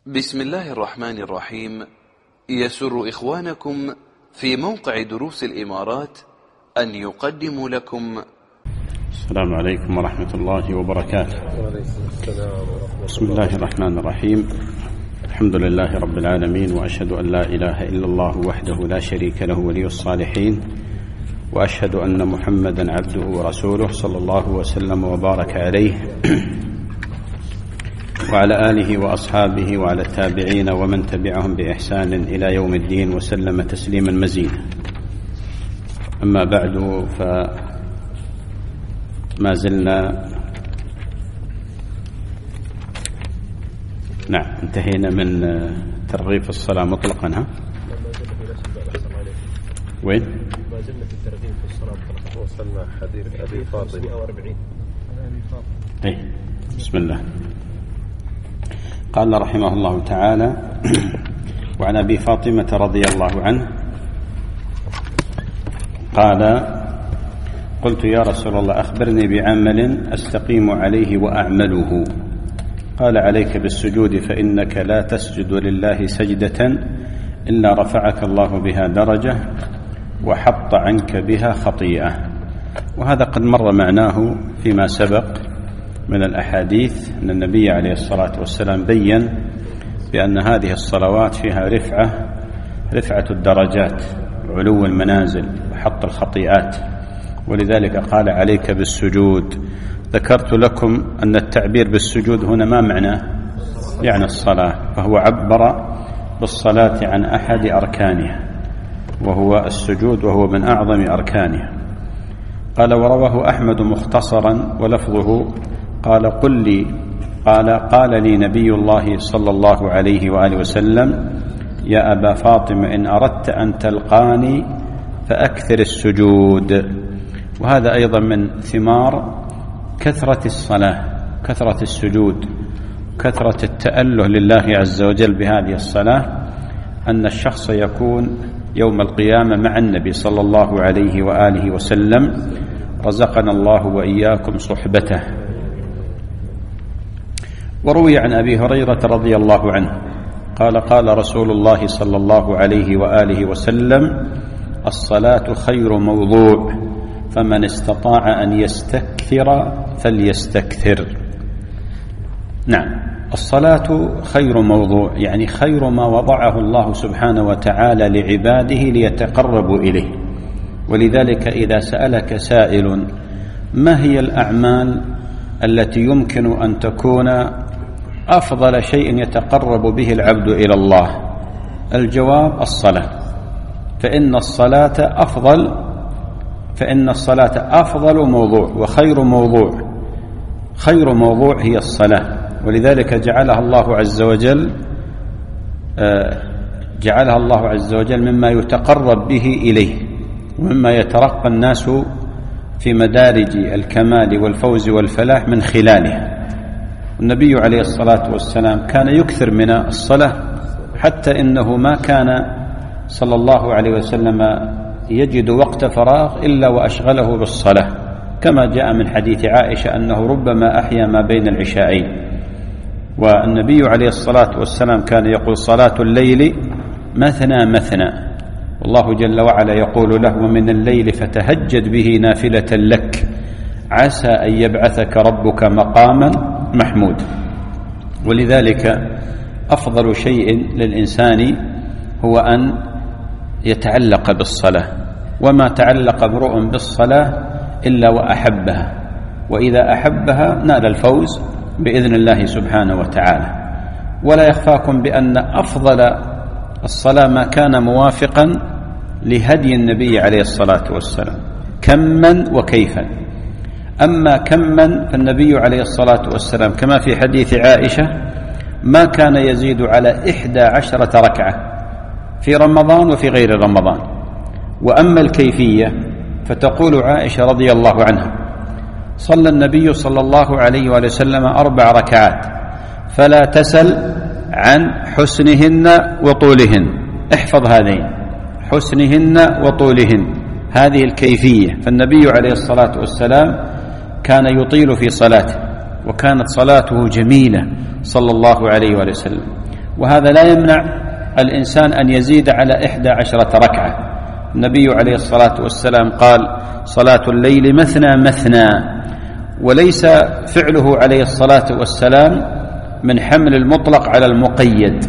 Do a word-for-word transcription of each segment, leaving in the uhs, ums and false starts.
بسم الله الرحمن الرحيم. يسر إخوانكم في موقع دروس الإمارات أن يقدموا لكم السلام عليكم ورحمة الله وبركاته. بسم الله الرحمن الرحيم. الحمد لله رب العالمين، وأشهد أن لا إله إلا الله وحده لا شريك له ولي الصالحين، وأشهد أن محمدا عبده ورسوله صلى الله وسلم وبارك عليه وعلى آله وأصحابه وعلى التابعين ومن تبعهم بإحسان إلى يوم الدين وسلم تسليما مزيدا. أما بعد، فما زلنا نعم انتهينا من ترغيب الصلاة مطلقا. ها وين؟ ما زلنا في الترغيب في الصلاة مطلقا، وصلنا حديث أبي فاطمة وأربعين. أي بسم الله. قال رحمه الله تعالى: وعن أبي فاطمة رضي الله عنه قال: قلت يا رسول الله أخبرني بعمل أستقيم عليه وأعمله. قال: عليك بالسجود، فإنك لا تسجد لله سجدة إلا رفعك الله بها درجة وحط عنك بها خطيئة. وهذا قد مر معناه فيما سبق من الأحاديث أن النبي عليه الصلاة والسلام بيّن بأن هذه الصلوات فيها رفعة رفعة الدرجات وعلو المنازل وحط الخطيئات، ولذلك قال: عليك بالسجود. ذكرت لكم أن التعبير بالسجود هنا ما معناه؟ يعني الصلاة، فهو عبر بالصلاة عن أحد أركانها وهو السجود، وهو من أعظم أركانها. قال: ورواه أحمد مختصرا ولفظه قال: قل لي قال قال لي نبي الله صلى الله عليه وآله وسلم: يا أبا فاطمة إن أردت أن تلقاني فأكثر السجود. وهذا أيضا من ثمار كثرة الصلاة، كثرة السجود، كثرة التأله لله عز وجل بهذه الصلاة، أن الشخص يكون يوم القيامة مع النبي صلى الله عليه وآله وسلم، رزقنا الله وإياكم صحبته. وروي عن أبي هريرة رضي الله عنه قال: قال رسول الله صلى الله عليه وآله وسلم: الصلاة خير موضوع، فمن استطاع أن يستكثر فليستكثر. نعم، الصلاة خير موضوع، يعني خير ما وضعه الله سبحانه وتعالى لعباده ليتقربوا إليه. ولذلك إذا سألك سائل: ما هي الأعمال التي يمكن أن تكون أفضل شيء يتقرب به العبد إلى الله؟ الجواب: الصلاة. فإن الصلاة أفضل فإن الصلاة أفضل موضوع وخير موضوع. خير موضوع هي الصلاة، ولذلك جعلها الله عز وجل جعلها الله عز وجل مما يتقرب به إليه ومما يترقى الناس في مدارج الكمال والفوز والفلاح من خلالها. النبي عليه الصلاة والسلام كان يكثر من الصلاة، حتى إنه ما كان صلى الله عليه وسلم يجد وقت فراغ إلا وأشغله بالصلاة، كما جاء من حديث عائشة أنه ربما أحيا ما بين العشاءين. والنبي عليه الصلاة والسلام كان يقول: صلاة الليل مثنى مثنى، والله جل وعلا يقول له: ومن الليل فتهجد به نافلة لك عسى أن يبعثك ربك مقاما محمود. ولذلك أفضل شيء للإنسان هو أن يتعلق بالصلاة، وما تعلق امرؤ بالصلاة إلا وأحبها، وإذا أحبها نال الفوز بإذن الله سبحانه وتعالى. ولا يخفاكم بأن أفضل الصلاة ما كان موافقا لهدي النبي عليه الصلاة والسلام كما وكيفا. أما كما فالنبي عليه الصلاة والسلام كما في حديث عائشة ما كان يزيد على إحدى عشرة ركعة في رمضان وفي غير رمضان. وأما الكيفية فتقول عائشة رضي الله عنها: صلى النبي صلى الله عليه وآله وسلم أربع ركعات فلا تسل عن حسنهن وطولهن. احفظ هذين: حسنهن وطولهن، هذه الكيفية. فالنبي عليه الصلاة والسلام كان يطيل في صلاته، وكانت صلاته جميلة صلى الله عليه وآله وسلم. وهذا لا يمنع الإنسان أن يزيد على إحدى عشرة ركعة. النبي عليه الصلاة والسلام قال: صلاة الليل مثنى مثنى، وليس فعله عليه الصلاة والسلام من حمل المطلق على المقيد،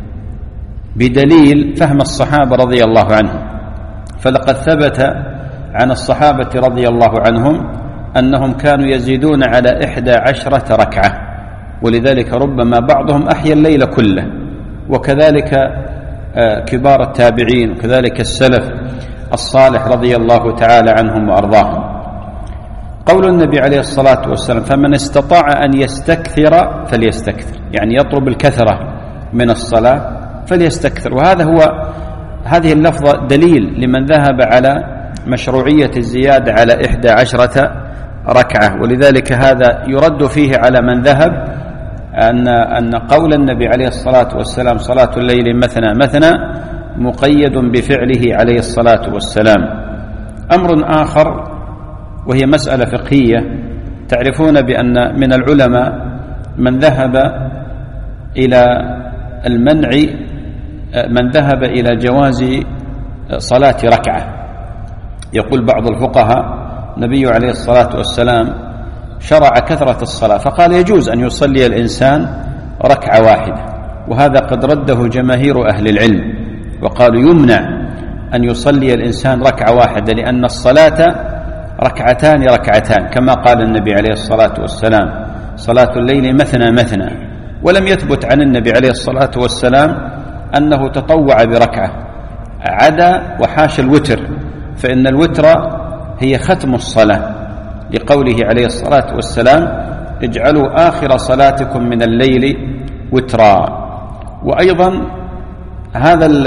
بدليل فهم الصحابة رضي الله عنهم. فلقد ثبت عن الصحابة رضي الله عنهم أنهم كانوا يزيدون على إحدى عشرة ركعة، ولذلك ربما بعضهم أحيا الليل كله، وكذلك كبار التابعين، وكذلك السلف الصالح رضي الله تعالى عنهم وأرضاهم. قول النبي عليه الصلاة والسلام: فمن استطاع أن يستكثر فليستكثر، يعني يطلب الكثرة من الصلاة فليستكثر. وهذا هو هذه اللفظة دليل لمن ذهب على مشروعية الزيادة على إحدى عشرة ركعة، ولذلك هذا يرد فيه على من ذهب أن أن قول النبي عليه الصلاة والسلام: صلاة الليل مثنى مثنى، مقيد بفعله عليه الصلاة والسلام. أمر آخر وهي مسألة فقهية، تعرفون بأن من العلماء من ذهب إلى المنع، من ذهب إلى جواز صلاة ركعة. يقول بعض الفقهاء: النبي عليه الصلاة والسلام شرع كثرة الصلاة، فقال يجوز أن يصلي الإنسان ركعة واحدة، وهذا قد رده جماهير أهل العلم، وقالوا يمنع أن يصلي الإنسان ركعة واحدة، لأن الصلاة ركعتان ركعتان، كما قال النبي عليه الصلاة والسلام: صلاة الليل مثنى مثنى. ولم يثبت عن النبي عليه الصلاة والسلام أنه تطوع بركعة، عدا وحاش الوتر، فإن الوتر هي ختم الصلاة، لقوله عليه الصلاة والسلام: اجعلوا آخر صلاتكم من الليل وترا. وأيضا هذا ال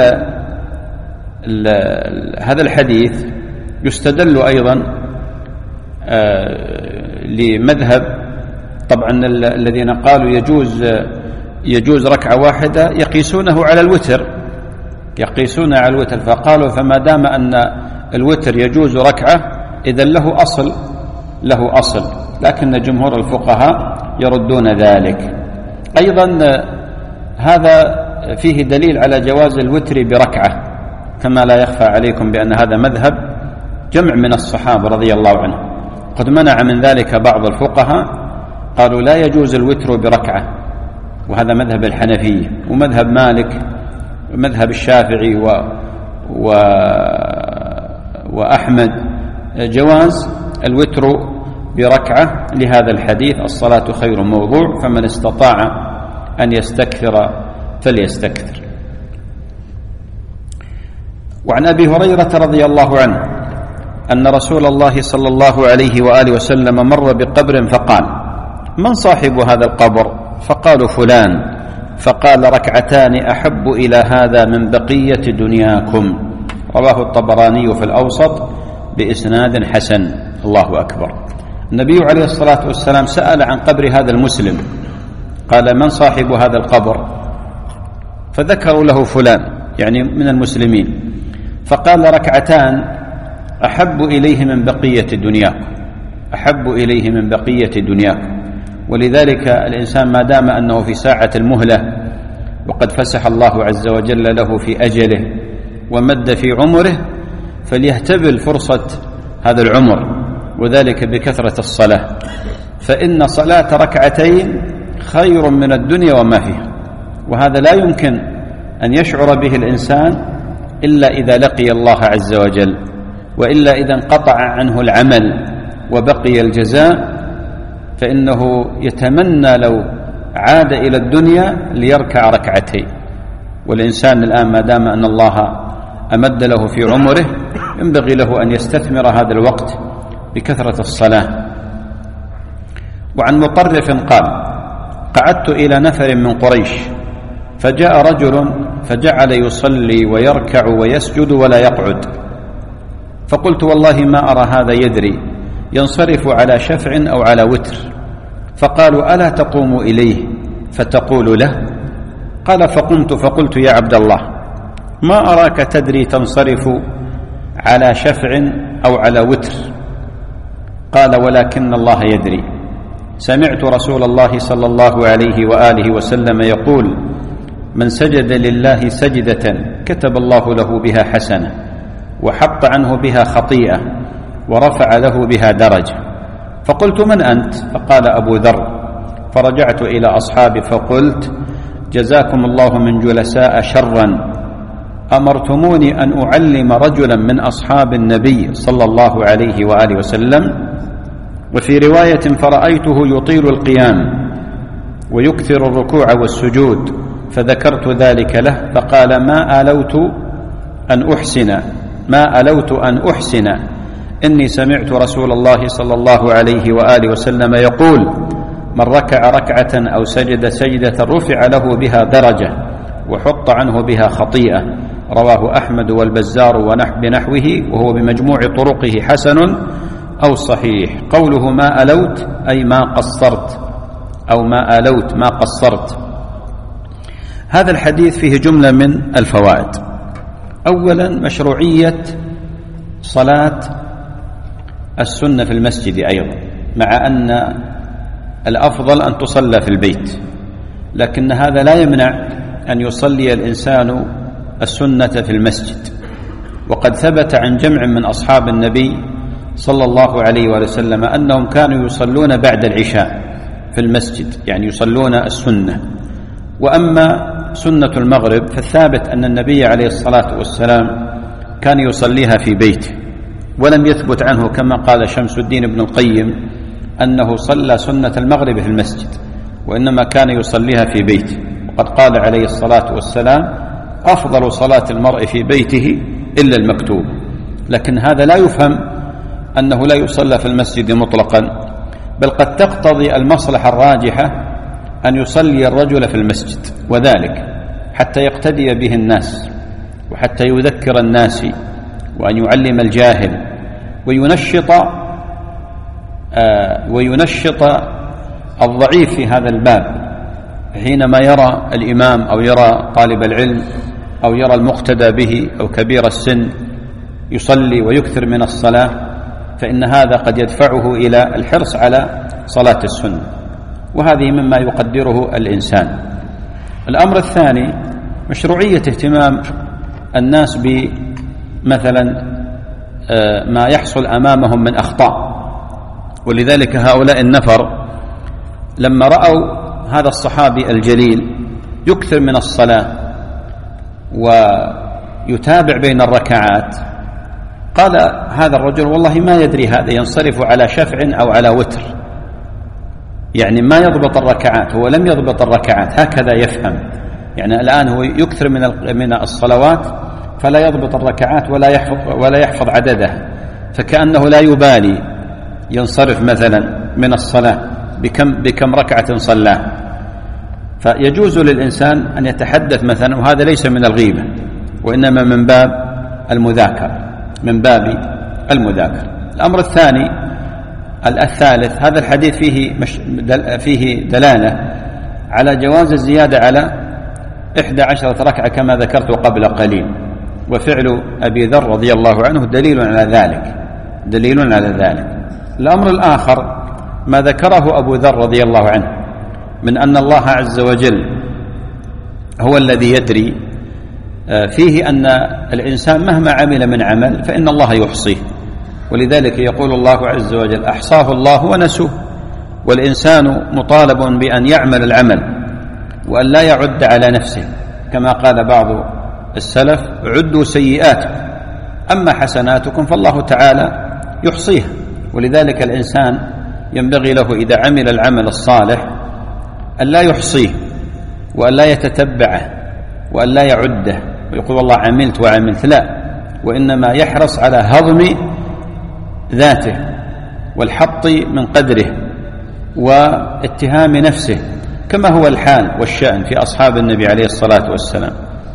ال هذا الحديث يستدل أيضا آه لمذهب، طبعا الذين قالوا يجوز يجوز ركعة واحدة يقيسونه على الوتر، يقيسون على الوتر، فقالوا فما دام أن الوتر يجوز ركعة إذن له أصل له أصل لكن جمهور الفقهاء يردون ذلك. أيضا هذا فيه دليل على جواز الوتر بركعة، كما لا يخفى عليكم بأن هذا مذهب جمع من الصحابة رضي الله عنهم. قد منع من ذلك بعض الفقهاء، قالوا لا يجوز الوتر بركعة، وهذا مذهب الحنفية ومذهب مالك ومذهب الشافعي و... و... وأحمد، جواز الوتر بركعة لهذا الحديث: الصلاة خير موضوع، فمن استطاع أن يستكثر فليستكثر. وعن أبي هريرة رضي الله عنه أن رسول الله صلى الله عليه وآله وسلم مر بقبر فقال: من صاحب هذا القبر؟ فقالوا: فلان. فقال: ركعتان أحب إلى هذا من بقية دنياكم. رواه الطبراني في الأوسط بإسناد حسن. الله أكبر. النبي عليه الصلاة والسلام سأل عن قبر هذا المسلم، قال: من صاحب هذا القبر؟ فذكروا له فلان، يعني من المسلمين. فقال: ركعتان أحب إليه من بقية دنياكم، أحب إليه من بقية دنياكم. ولذلك الإنسان ما دام أنه في ساعة المهلة، وقد فسح الله عز وجل له في أجله ومد في عمره، فليهتبل فرصة هذا العمر، وذلك بكثرة الصلاة، فإن صلاة ركعتين خير من الدنيا وما فيها. وهذا لا يمكن أن يشعر به الإنسان إلا إذا لقي الله عز وجل، وإلا إذا انقطع عنه العمل وبقي الجزاء، فإنه يتمنى لو عاد إلى الدنيا ليركع ركعتين. والإنسان الآن ما دام أن الله أمد له في عمره، ينبغي له أن يستثمر هذا الوقت بكثرة الصلاة. وعن مطرف قال: قعدت إلى نفر من قريش، فجاء رجل فجعل يصلي ويركع ويسجد ولا يقعد، فقلت: والله ما أرى هذا يدري ينصرف على شفع أو على وتر. فقالوا: ألا تقوم إليه فتقول له؟ قال: فقمت فقلت: يا عبد الله، ما أراك تدري تنصرف على شفع أو على وتر؟ قال: ولكن الله يدري. سمعت رسول الله صلى الله عليه وآله وسلم يقول: من سجد لله سجدة كتب الله له بها حسنة وحط عنه بها خطيئة ورفع له بها درجة. فقلت: من أنت؟ فقال: أبو ذر. فرجعت إلى أصحابي فقلت: جزاكم الله من جلساء شرا، أمرتموني أن أعلم رجلا من أصحاب النبي صلى الله عليه وآله وسلم. وفي رواية: فرأيته يطيل القيام ويكثر الركوع والسجود، فذكرت ذلك له فقال: ما ألوت أن أحسن ما ألوت أن أحسن إني سمعت رسول الله صلى الله عليه وآله وسلم يقول: من ركع ركعة أو سجد سجدة رفع له بها درجة وحط عنه بها خطيئة. رواه أحمد والبزار ونحو بنحوه، وهو بمجموع طرقه حسن أو صحيح. قوله ما ألوت أي ما قصرت، أو ما ألوت ما قصرت. هذا الحديث فيه جملة من الفوائد. أولا: مشروعية صلاة السنة في المسجد أيضا، مع أن الأفضل أن تصلى في البيت، لكن هذا لا يمنع أن يصلي الإنسان السنة في المسجد. وقد ثبت عن جمع من أصحاب النبي صلى الله عليه وسلم أنهم كانوا يصلون بعد العشاء في المسجد، يعني يصلون السنة. وأما سنة المغرب فالثابت أن النبي عليه الصلاة والسلام كان يصليها في بيته، ولم يثبت عنه كما قال شمس الدين ابن القيم أنه صلى سنة المغرب في المسجد، وإنما كان يصليها في بيته. وقد قال عليه الصلاة والسلام: أفضل صلاة المرء في بيته إلا المكتوب. لكن هذا لا يفهم أنه لا يصلى في المسجد مطلقا، بل قد تقتضي المصلحة الراجحة أن يصلي الرجل في المسجد، وذلك حتى يقتدي به الناس، وحتى يذكر الناس، وأن يعلم الجاهل، وينشط آه وينشط الضعيف في هذا الباب حينما يرى الإمام أو يرى طالب العلم أو يرى المقتدى به أو كبير السن يصلي ويكثر من الصلاة، فإن هذا قد يدفعه إلى الحرص على صلاة السنة، وهذه مما يقدره الإنسان. الأمر الثاني: مشروعية اهتمام الناس بمثلا ما يحصل أمامهم من أخطاء. ولذلك هؤلاء النفر لما رأوا هذا الصحابي الجليل يكثر من الصلاة ويتابع بين الركعات، قال هذا الرجل: والله ما يدري هذا ينصرف على شفع أو على وتر، يعني ما يضبط الركعات، هو لم يضبط الركعات، هكذا يفهم. يعني الآن هو يكثر من من الصلوات فلا يضبط الركعات ولا يحفظ ولا يحفظ عددها، فكأنه لا يبالي ينصرف مثلا من الصلاة بكم بكم ركعة صلاها. فيجوز للإنسان أن يتحدث مثلا، وهذا ليس من الغيبة وإنما من باب المذاكرة من باب المذاكرة. الأمر الثاني الثالث: هذا الحديث فيه مش دل فيه دلالة على جواز الزيادة على إحدى عشرة ركعة كما ذكرت قبل قليل، وفعل أبي ذر رضي الله عنه دليل على ذلك دليل على ذلك. الأمر الآخر ما ذكره أبو ذر رضي الله عنه من أن الله عز وجل هو الذي يدري، فيه أن الإنسان مهما عمل من عمل فإن الله يحصيه، ولذلك يقول الله عز وجل: أحصاه الله ونسوه. والإنسان مطالب بأن يعمل العمل وأن لا يعد على نفسه، كما قال بعض السلف: عدوا سيئاتكم أما حسناتكم فالله تعالى يحصيها. ولذلك الإنسان ينبغي له إذا عمل العمل الصالح أن لا يحصيه وأن لا يتتبعه وأن لا يعده ويقول والله عملت وعملت، لا، وإنما يحرص على هضم ذاته والحط من قدره واتهام نفسه، كما هو الحال والشأن في أصحاب النبي عليه الصلاة والسلام.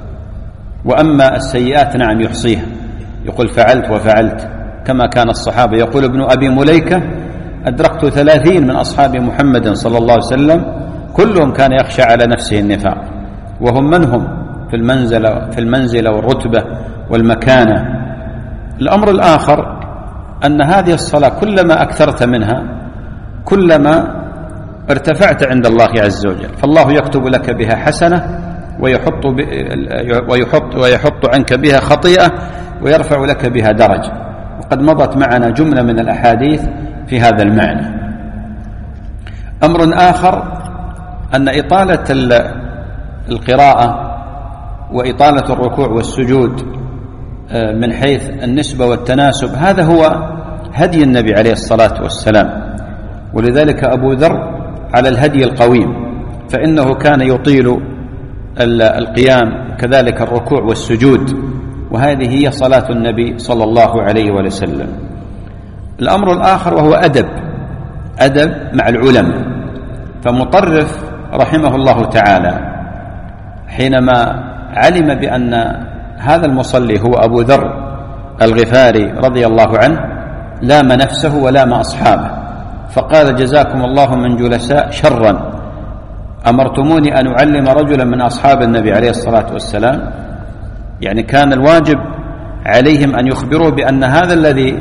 وأما السيئات نعم يحصيها، يقول فعلت وفعلت، كما كان الصحابة. يقول ابن أبي مليكة: أدركت ثلاثين من أصحاب محمد صلى الله عليه وسلم كلهم كان يخشى على نفسه النفاق، وهم من هم في المنزلة, في المنزلة والرتبة والمكانة. الأمر الآخر أن هذه الصلاة كلما أكثرت منها كلما ارتفعت عند الله عز وجل، فالله يكتب لك بها حسنة ويحط, ويحط, ويحط عنك بها خطيئة ويرفع لك بها درجة. وقد مضت معنا جملة من الأحاديث في هذا المعنى. أمر آخر أن إطالة القراءة وإطالة الركوع والسجود من حيث النسبة والتناسب هذا هو هدي النبي عليه الصلاة والسلام، ولذلك أبو ذر على الهدي القويم، فإنه كان يطيل القيام كذلك الركوع والسجود، وهذه هي صلاة النبي صلى الله عليه وسلم. الأمر الآخر وهو أدب أدب مع العلماء. فمطرف رحمه الله تعالى حينما علم بأن هذا المصلي هو أبو ذر الغفاري رضي الله عنه لام نفسه ولام أصحابه، فقال: جزاكم الله من جلساء شرا، أمرتموني أن أعلم رجلا من أصحاب النبي عليه الصلاة والسلام. يعني كان الواجب عليهم أن يخبروا بأن هذا الذي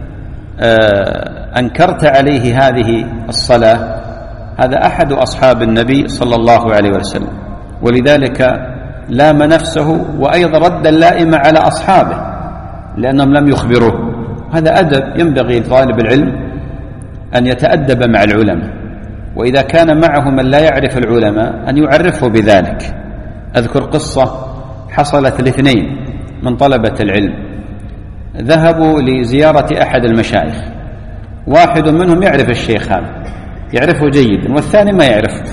أنكرت عليه هذه الصلاة هذا أحد أصحاب النبي صلى الله عليه وسلم، ولذلك لام نفسه وأيضا رد اللائمة على أصحابه لأنهم لم يخبروه. هذا أدب ينبغي لطالب العلم أن يتأدب مع العلماء، وإذا كان معه من لا يعرف العلماء أن يعرفه بذلك. أذكر قصة حصلت لاثنين من طلبة العلم، ذهبوا لزيارة أحد المشايخ، واحد منهم يعرف الشيخ هذا يعرفه جيدا والثاني ما يعرفه،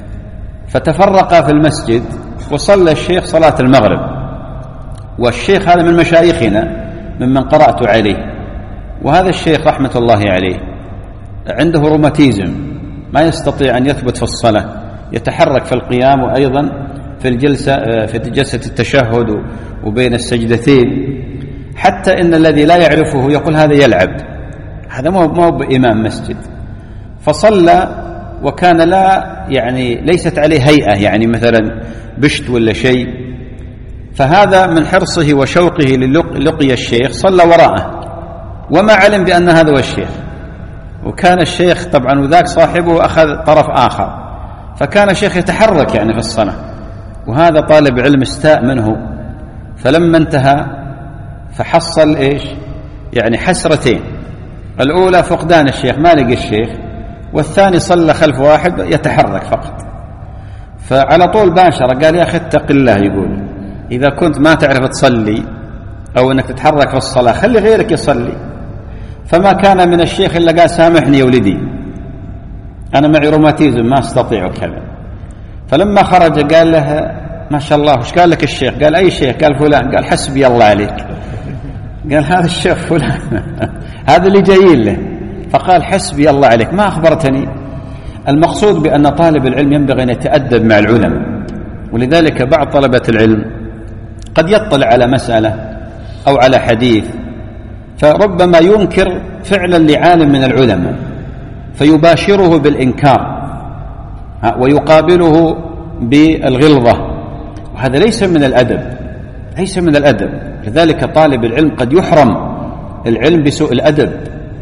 فتفرقا في المسجد وصلى الشيخ صلاة المغرب، والشيخ هذا من مشايخنا ممن قرأت عليه، وهذا الشيخ رحمة الله عليه عنده روماتيزم ما يستطيع أن يثبت في الصلاة، يتحرك في القيام وأيضا في الجلسة في جلسة التشهد وبين السجدتين، حتى إن الذي لا يعرفه يقول هذا يلعب، هذا ما هو بإمام مسجد. فصلى وكان لا يعني ليست عليه هيئة، يعني مثلا بشت ولا شيء، فهذا من حرصه وشوقه للقي الشيخ صلى وراءه وما علم بأن هذا هو الشيخ، وكان الشيخ طبعا وذاك صاحبه أخذ طرف آخر، فكان الشيخ يتحرك يعني في الصلاة، وهذا طالب علم استاء منه. فلما انتهى فحصل إيش يعني حسرتين، الأولى فقدان الشيخ ما لقي الشيخ، والثاني صلى خلف واحد يتحرك فقط. فعلى طول باشر قال: يا أخي اتق الله، يقول إذا كنت ما تعرف تصلي أو أنك تتحرك في الصلاة خلي غيرك يصلي. فما كان من الشيخ إلا قال: سامحني يا ولدي أنا معي روماتيزم ما أستطيع كذا. فلما خرج قال له: ما شاء الله وش قال لك الشيخ؟ قال: أي شيخ؟ قال: فلان. قال: حسبي الله عليك. قال: هذا الشيخ فلان هذا اللي جايين له. فقال: حسبي الله عليك ما أخبرتني. المقصود بأن طالب العلم ينبغي أن يتأدب مع العلماء، ولذلك بعض طلبة العلم قد يطلع على مسألة أو على حديث فربما ينكر فعلا لعالم من العلماء فيباشره بالإنكار ويقابله بالغلظة، وهذا ليس من الأدب، ليس من الأدب. لذلك طالب العلم قد يحرم العلم بسوء الأدب.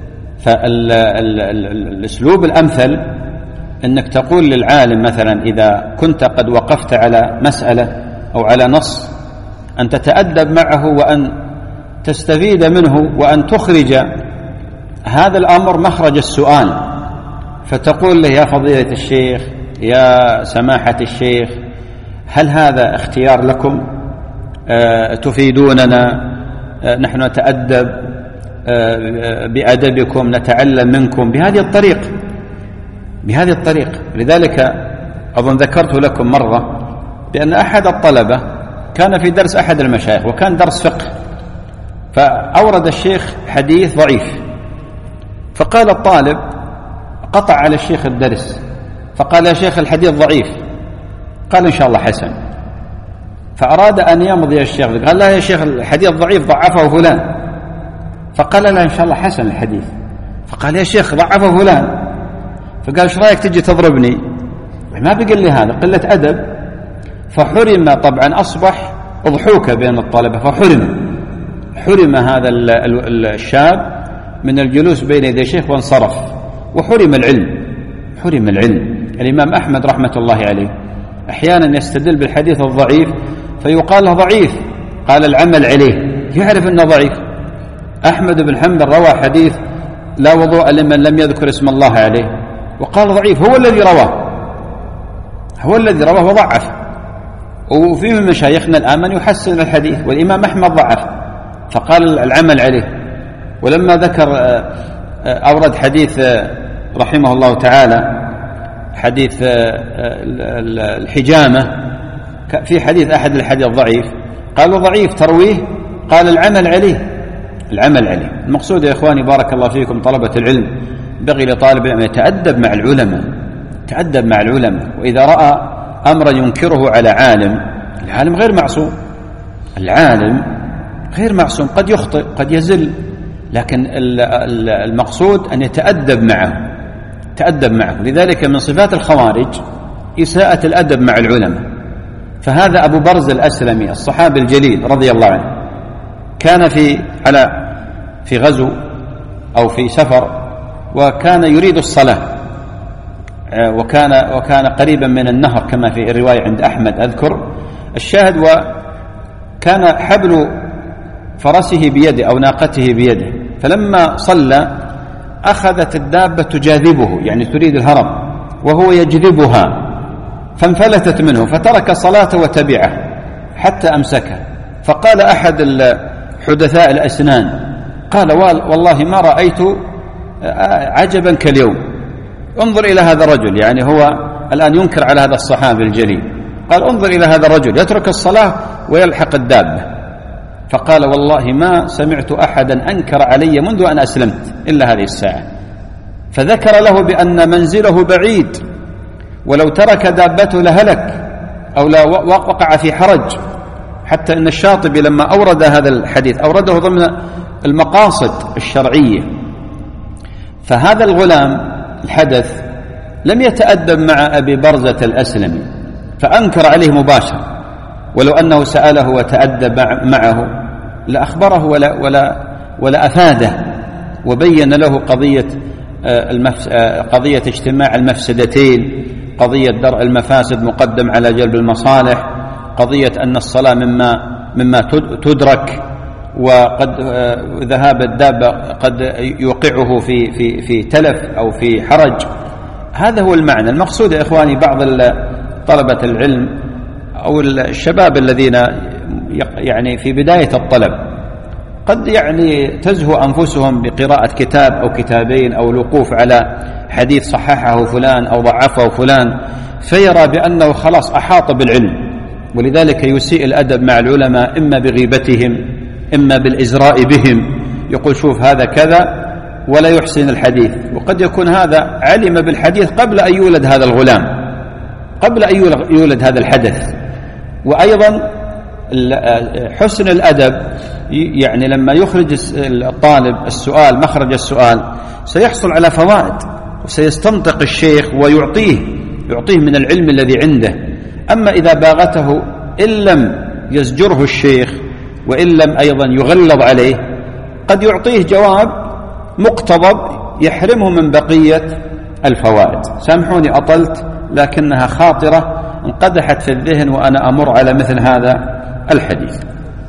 فالأسلوب الأمثل أنك تقول للعالم مثلا إذا كنت قد وقفت على مسألة أو على نص أن تتأدب معه وأن تستفيد منه وأن تخرج هذا الأمر مخرج السؤال، فتقول له: يا فضيلة الشيخ، يا سماحة الشيخ، هل هذا اختيار لكم؟ أه تفيدوننا، أه نحن نتأدب أه بأدبكم، نتعلم منكم بهذه الطريقة بهذه الطريقة. لذلك أظن ذكرت لكم مرة بأن أحد الطلبة كان في درس أحد المشايخ وكان درس فقه، فأورد الشيخ حديث ضعيف، فقال الطالب قطع على الشيخ الدرس فقال: يا شيخ الحديث ضعيف. قال: إن شاء الله حسن. فأراد أن يمضي الشيخ قال: لا يا شيخ الحديث ضعيف ضعفه فلان. فقال: لا إن شاء الله حسن الحديث. فقال: يا شيخ ضعفه فلان. فقال: ايش رايك تجي تضربني؟ ما بيقول لي هذا قلة أدب. فحرم، طبعا أصبح أضحوك بين الطلبة، فحرم حرم هذا الشاب من الجلوس بين يدي الشيخ وانصرف، وحرم العلم حرم العلم. الإمام أحمد رحمة الله عليه أحيانا يستدل بالحديث الضعيف فيقال له ضعيف، قال العمل عليه، يعرف أنه ضعيف. أحمد بن حنبل روى حديث لا وضوء لمن لم يذكر اسم الله عليه وقال ضعيف، هو الذي رواه هو الذي رواه وضعف. وفي من مشايخنا الآن من يحسن الحديث، والإمام أحمد ضعف فقال العمل عليه. ولما ذكر أورد حديث رحمه الله تعالى حديث الحجامة في حديث أحد الحديث ضعيف، قالوا ضعيف ترويه، قال العمل عليه العمل عليه. المقصود يا إخواني بارك الله فيكم طلبة العلم، بغي لطالب العلم يتأدب مع العلماء يتأدب مع العلماء وإذا رأى أمرا ينكره على عالم، العالم غير معصوم العالم غير معصوم قد يخطئ قد يزل، لكن المقصود أن يتأدب معه تأدب معه. لذلك من صفات الخوارج إساءة الأدب مع العلماء. فهذا أبو برز الأسلمي الصحابي الجليل رضي الله عنه كان في على في غزو أو في سفر، وكان يريد الصلاة، وكان وكان قريبا من النهر كما في الرواية عند أحمد أذكر الشاهد، وكان حبل فرسه بيده أو ناقته بيده، فلما صلى أخذت الدابة تجاذبه يعني تريد الهرب وهو يجذبها فانفلتت منه فترك صلاته وتبعه حتى أمسكه. فقال أحد حدثاء الأسنان قال والله ما رأيت عجبا كاليوم، انظر إلى هذا الرجل، يعني هو الآن ينكر على هذا الصحابي الجليل، قال انظر إلى هذا الرجل يترك الصلاة ويلحق الدابة. فقال والله ما سمعت أحدا أنكر علي منذ أن أسلمت إلا هذه الساعة. فذكر له بأن منزله بعيد ولو ترك دابته لهلك أو لا وقع في حرج، حتى أن الشاطبي لما أورد هذا الحديث أورده ضمن المقاصد الشرعية. فهذا الغلام الحدث لم يتأدب مع أبي برزة الأسلمي فأنكر عليه مباشرة، ولو أنه سأله وتأدب معه لأخبره ولا, ولا, ولا أفاده وبين له قضية المفس... قضية اجتماع المفسدتين، قضية درء المفاسد مقدم على جلب المصالح، قضية أن الصلاة مما, مما تدرك، وقد ذهاب الدابة قد يوقعه في, في, في تلف أو في حرج. هذا هو المعنى المقصود يا إخواني. بعض طلبة العلم أو الشباب الذين يعني في بداية الطلب قد يعني تزهو أنفسهم بقراءة كتاب أو كتابين أو الوقوف على حديث صححه فلان أو ضعفه فلان، فيرى بأنه خلاص أحاط بالعلم، ولذلك يسيء الأدب مع العلماء إما بغيبتهم إما بالإزراء بهم، يقول شوف هذا كذا ولا يحسن الحديث. وقد يكون هذا علم بالحديث قبل أن يولد هذا الغلام، قبل أن يولد هذا الحدث. وأيضا حسن الأدب يعني لما يخرج الطالب السؤال مخرج السؤال سيحصل على فوائد وسيستنطق الشيخ ويعطيه يعطيه من العلم الذي عنده. أما إذا باغته إن لم يزجره الشيخ وإن لم أيضا يغلظ عليه قد يعطيه جواب مقتضب يحرمه من بقية الفوائد. سامحوني أطلت لكنها خاطرة انقدحت في الذهن وأنا أمر على مثل هذا الحديث.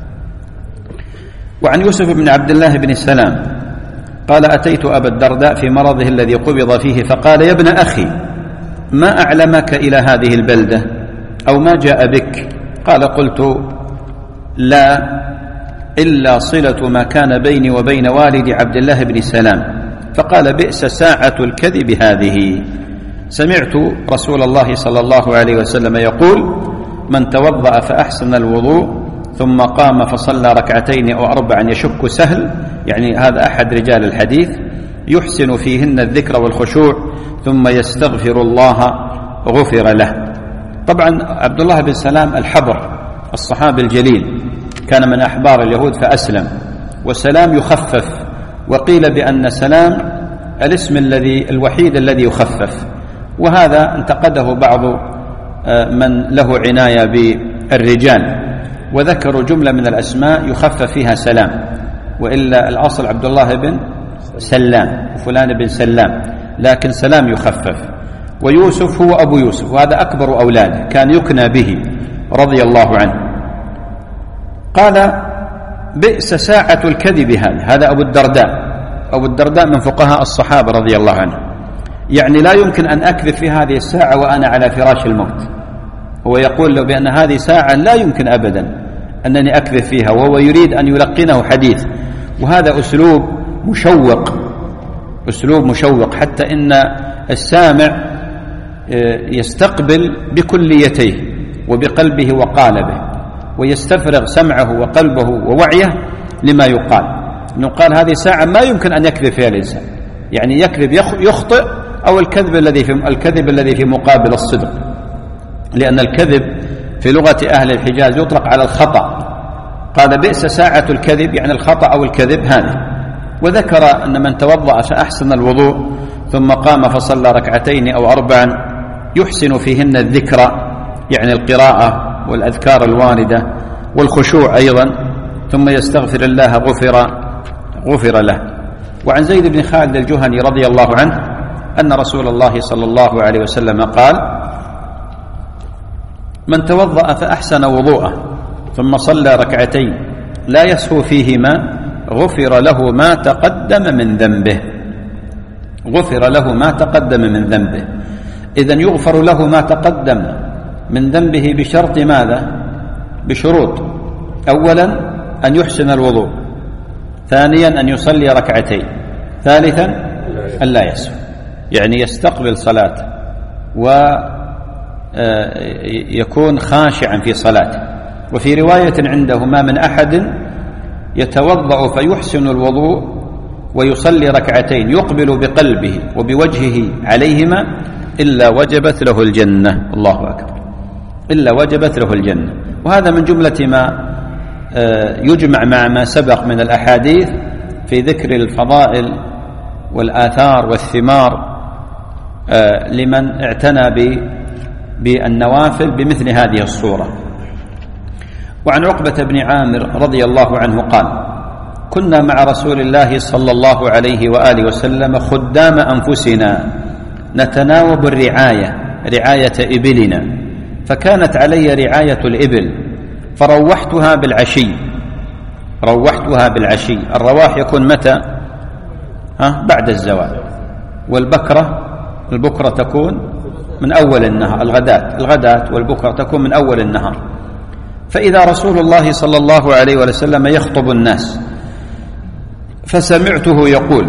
وعن يوسف بن عبد الله بن السلام قال أتيت أبا الدرداء في مرضه الذي قبض فيه فقال يا ابن أخي ما أعلمك إلى هذه البلدة أو ما جاء بك؟ قال قلت لا إلا صلة ما كان بيني وبين والدي عبد الله بن سلام. فقال بئس ساعة الكذب هذه، سمعت رسول الله صلى الله عليه وسلم يقول من توضأ فأحسن الوضوء ثم قام فصلى ركعتين أو أربعا يشك سهل، يعني هذا أحد رجال الحديث، يحسن فيهن الذكر والخشوع ثم يستغفر الله غفر له. طبعا عبد الله بن سلام الحبر الصحابي الجليل كان من أحبار اليهود فأسلم، وسلام يخفف، وقيل بأن سلام الاسم الذي الوحيد الذي يخفف، وهذا انتقده بعض من له عناية بالرجال وذكروا جملة من الأسماء يخفف فيها سلام، وإلا الأصل عبد الله بن سلام وفلان بن سلام، لكن سلام يخفف. ويوسف هو أبو يوسف، وهذا أكبر أولاده، كان يكنى به رضي الله عنه. قال: بئس ساعة الكذب هذه. هذا أبو الدرداء. أبو الدرداء من فقهاء الصحابة رضي الله عنه، يعني لا يمكن أن أكذب في هذه الساعة وأنا على فراش الموت. هو يقول له بأن هذه ساعة لا يمكن أبدا أنني أكذب فيها، وهو يريد أن يلقنه حديث. وهذا أسلوب مشوق، أسلوب مشوق، حتى إن السامع يستقبل بكليتيه وبقلبه وقالبه، ويستفرغ سمعه وقلبه ووعيه لما يقال. يقال هذه ساعة ما يمكن أن يكذب فيها الإنسان، يعني يكذب يخطئ، أو الكذب الذي في الكذب الذي في مقابل الصدق، لأن الكذب في لغة أهل الحجاز يطلق على الخطأ. قال: بئس ساعة الكذب، يعني الخطأ أو الكذب هذه. وذكر أن من توضأ فأحسن الوضوء ثم قام فصلى ركعتين أو أربعا يحسن فيهن الذكر، يعني القراءة والأذكار الواردة والخشوع أيضا، ثم يستغفر الله غفر غفر له. وعن زيد بن خالد الجهني رضي الله عنه أن رسول الله صلى الله عليه وسلم قال: من توضأ فأحسن وضوءه ثم صلى ركعتين لا يسهو فيهما غفر له ما تقدم من ذنبه. غفر له ما تقدم من ذنبه. إذن يغفر له ما تقدم من ذنبه بشرط ماذا؟ بشروط. أولا أن يحسن الوضوء، ثانيا أن يصلي ركعتين، ثالثا أن لا يسهو، يعني يستقبل صلاته ويكون خاشعا في صلاته. وفي رواية عنده: ما من أحد يتوضأ فيحسن الوضوء ويصلي ركعتين يقبل بقلبه وبوجهه عليهما إلا وجبت له الجنة. الله أكبر، إلا وجبت له الجنة. وهذا من جملة ما يجمع مع ما سبق من الأحاديث في ذكر الفضائل والآثار والثمار لمن اعتنى بالنوافل بمثل هذه الصورة. وعن عقبة بن عامر رضي الله عنه قال: كنا مع رسول الله صلى الله عليه وآله وسلم خدام أنفسنا نتناوب الرعاية، رعاية إبلنا، فكانت علي رعاية الإبل فروحتها بالعشي. روحتها بالعشي. الرواح يكون متى؟ ها؟ بعد الزوال. والبكرة البكرة تكون من أول النهار، الغداة الغداة والبكرة تكون من أول النهار. فإذا رسول الله صلى الله عليه وسلم يخطب الناس فسمعته يقول: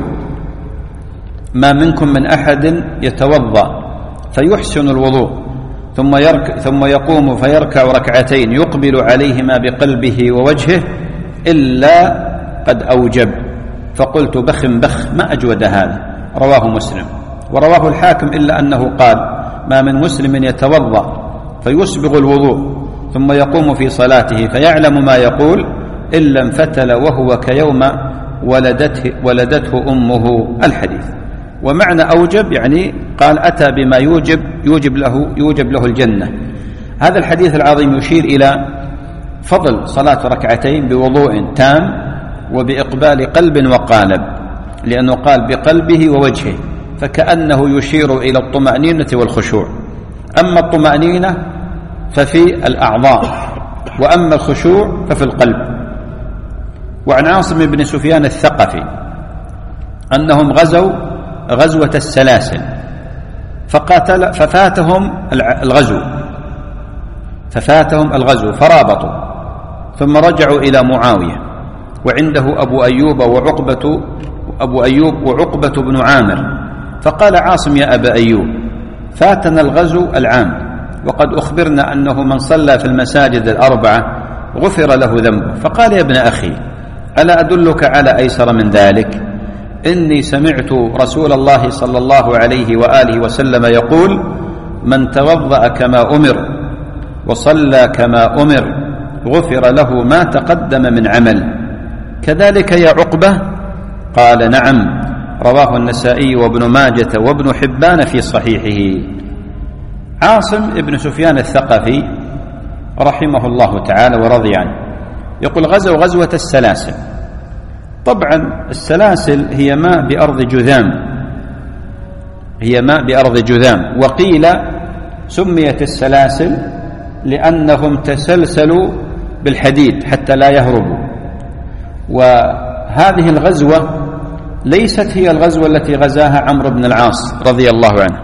ما منكم من أحد يتوضأ فيحسن الوضوء ثم, يرك ثم يقوم فيركع ركعتين يقبل عليهما بقلبه ووجهه إلا قد أوجب. فقلت: بخ بخ، ما أجود هذا. رواه مسلم. ورواه الحاكم إلا أنه قال: ما من مسلم يتوضأ فيسبغ الوضوء ثم يقوم في صلاته فيعلم ما يقول إلا انفتل وهو كيوم ولدته, ولدته أمه. الحديث. ومعنى أوجب يعني قال أتى بما يوجب يوجب له يوجب له الجنة. هذا الحديث العظيم يشير إلى فضل صلاة ركعتين بوضوء تام وبإقبال قلب وقالب، لأنه قال بقلبه ووجهه، فكأنه يشير إلى الطمأنينة والخشوع. أما الطمأنينة ففي الأعضاء، وأما الخشوع ففي القلب. وعن عاصم بن سفيان الثقفي أنهم غزوا غزوة السلاسل فقاتل ففاتهم الغزو ففاتهم الغزو فرابطوا، ثم رجعوا إلى معاوية وعنده أبو أيوب وعقبة أبو أيوب وعقبة بن عامر. فقال عاصم: يا أبا أيوب، فاتنا الغزو العام وقد أخبرنا أنه من صلى في المساجد الأربعة غفر له ذنبه. فقال: يا ابن أخي، ألا أدلك على أيسر من ذلك؟ إني سمعت رسول الله صلى الله عليه وآله وسلم يقول: من توضأ كما أمر وصلى كما أمر غفر له ما تقدم من عمل. كذلك يا عقبة؟ قال: نعم. رواه النسائي وابن ماجة وابن حبان في صحيحه. عاصم ابن سفيان الثقفي رحمه الله تعالى ورضي عنه يقول: غزوا غزوة السلاسل. طبعا السلاسل هي ماء بأرض جذام، هي ماء بأرض جذام. وقيل سميت السلاسل لأنهم تسلسلوا بالحديد حتى لا يهربوا. وهذه الغزوة ليست هي الغزوة التي غزاها عمرو بن العاص رضي الله عنه،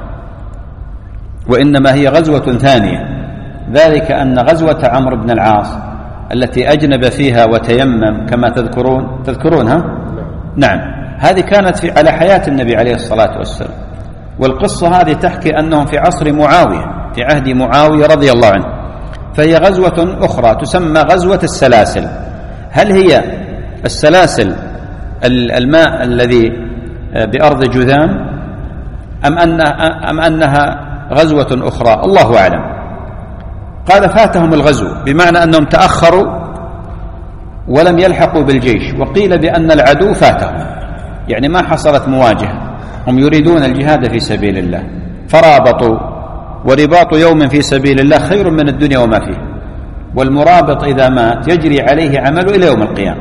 وإنما هي غزوة ثانية، ذلك أن غزوة عمرو بن العاص التي أجنب فيها وتيمم كما تذكرون تذكرونها نعم، هذه كانت في على حياة النبي عليه الصلاة والسلام. والقصة هذه تحكي أنهم في عصر معاوية، في عهد معاوية رضي الله عنه، فهي غزوة أخرى تسمى غزوة السلاسل. هل هي السلاسل الماء الذي بأرض جذام أم أنها, أم أنها غزوة أخرى؟ الله أعلم. قال فاتهم الغزو بمعنى أنهم تأخروا ولم يلحقوا بالجيش، وقيل بأن العدو فاتهم، يعني ما حصلت مواجهة، هم يريدون الجهاد في سبيل الله فرابطوا، ورباط يوم في سبيل الله خير من الدنيا وما فيه، والمرابط إذا مات يجري عليه عمله إلى يوم القيامة.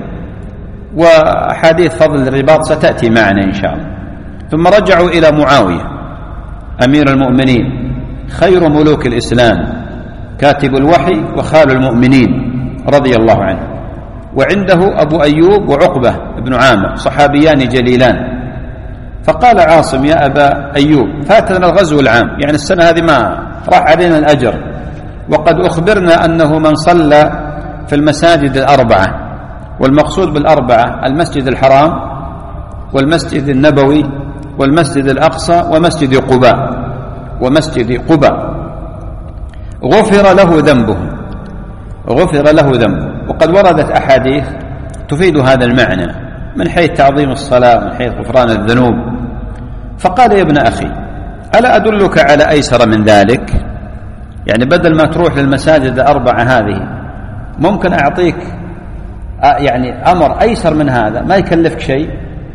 وحديث فضل الرباط ستأتي معنا إن شاء الله. ثم رجعوا إلى معاوية أمير المؤمنين خير ملوك الإسلام كاتب الوحي وخال المؤمنين رضي الله عنه، وعنده أبو أيوب وعقبة بن عامر صحابيان جليلان. فقال عاصم يا أبا أيوب فاتنا الغزو العام، يعني السنة هذه ما راح علينا الأجر، وقد أخبرنا أنه من صلى في المساجد الأربعة، والمقصود بالأربعة المسجد الحرام والمسجد النبوي والمسجد الأقصى ومسجد قباء ومسجد قباء غفر له ذنبه غفر له ذنبه. وقد وردت أحاديث تفيد هذا المعنى من حيث تعظيم الصلاة، من حيث غفران الذنوب. فقال يا ابن أخي ألا أدلك على أيسر من ذلك؟ يعني بدل ما تروح للمساجد الأربعة هذه ممكن أعطيك يعني أمر أيسر من هذا ما يكلفك شيء.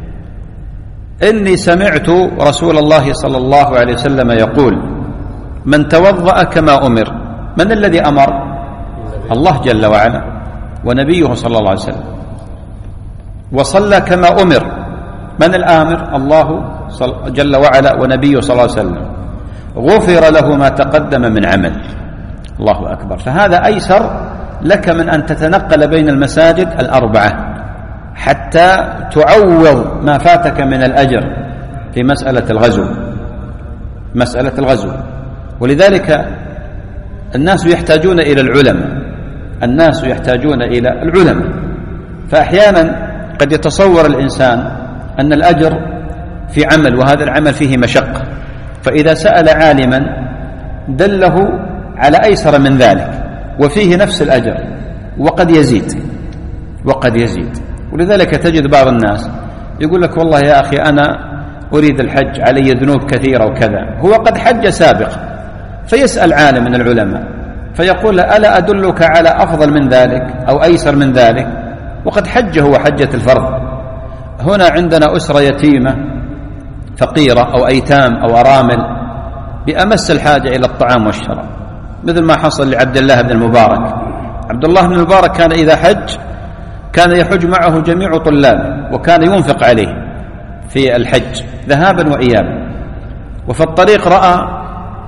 إني سمعت رسول الله صلى الله عليه وسلم يقول من توضأ كما أمر. من الذي أمر؟ الله جل وعلا ونبيه صلى الله عليه وسلم. وصلى كما أمر. من الآمر؟ الله جل وعلا ونبيه صلى الله عليه وسلم. غفر له ما تقدم من عمل. الله أكبر. فهذا أيسر لك من أن تتنقل بين المساجد الأربعة حتى تعوض ما فاتك من الأجر في مسألة الغزو مسألة الغزو. ولذلك الناس يحتاجون إلى العلماء الناس يحتاجون إلى العلماء فأحيانا قد يتصور الإنسان أن الأجر في عمل وهذا العمل فيه مشقة، فإذا سأل عالما دله على أيسر من ذلك وفيه نفس الأجر وقد يزيد وقد يزيد. ولذلك تجد بعض الناس يقول لك والله يا أخي أنا أريد الحج علي ذنوب كثيرة وكذا، هو قد حج سابقا، فيسأل عالم من العلماء فيقول ألا أدلك على أفضل من ذلك أو أيسر من ذلك، وقد حج هو حجة الفرض. هنا عندنا أسرة يتيمة فقيرة أو أيتام أو أرامل بأمس الحاجة إلى الطعام والشراب، مثل ما حصل لعبد الله بن المبارك. عبد الله بن المبارك كان إذا حج كان يحج معه جميع طلابه وكان ينفق عليه في الحج ذهابا وإيابا. وفي الطريق رأى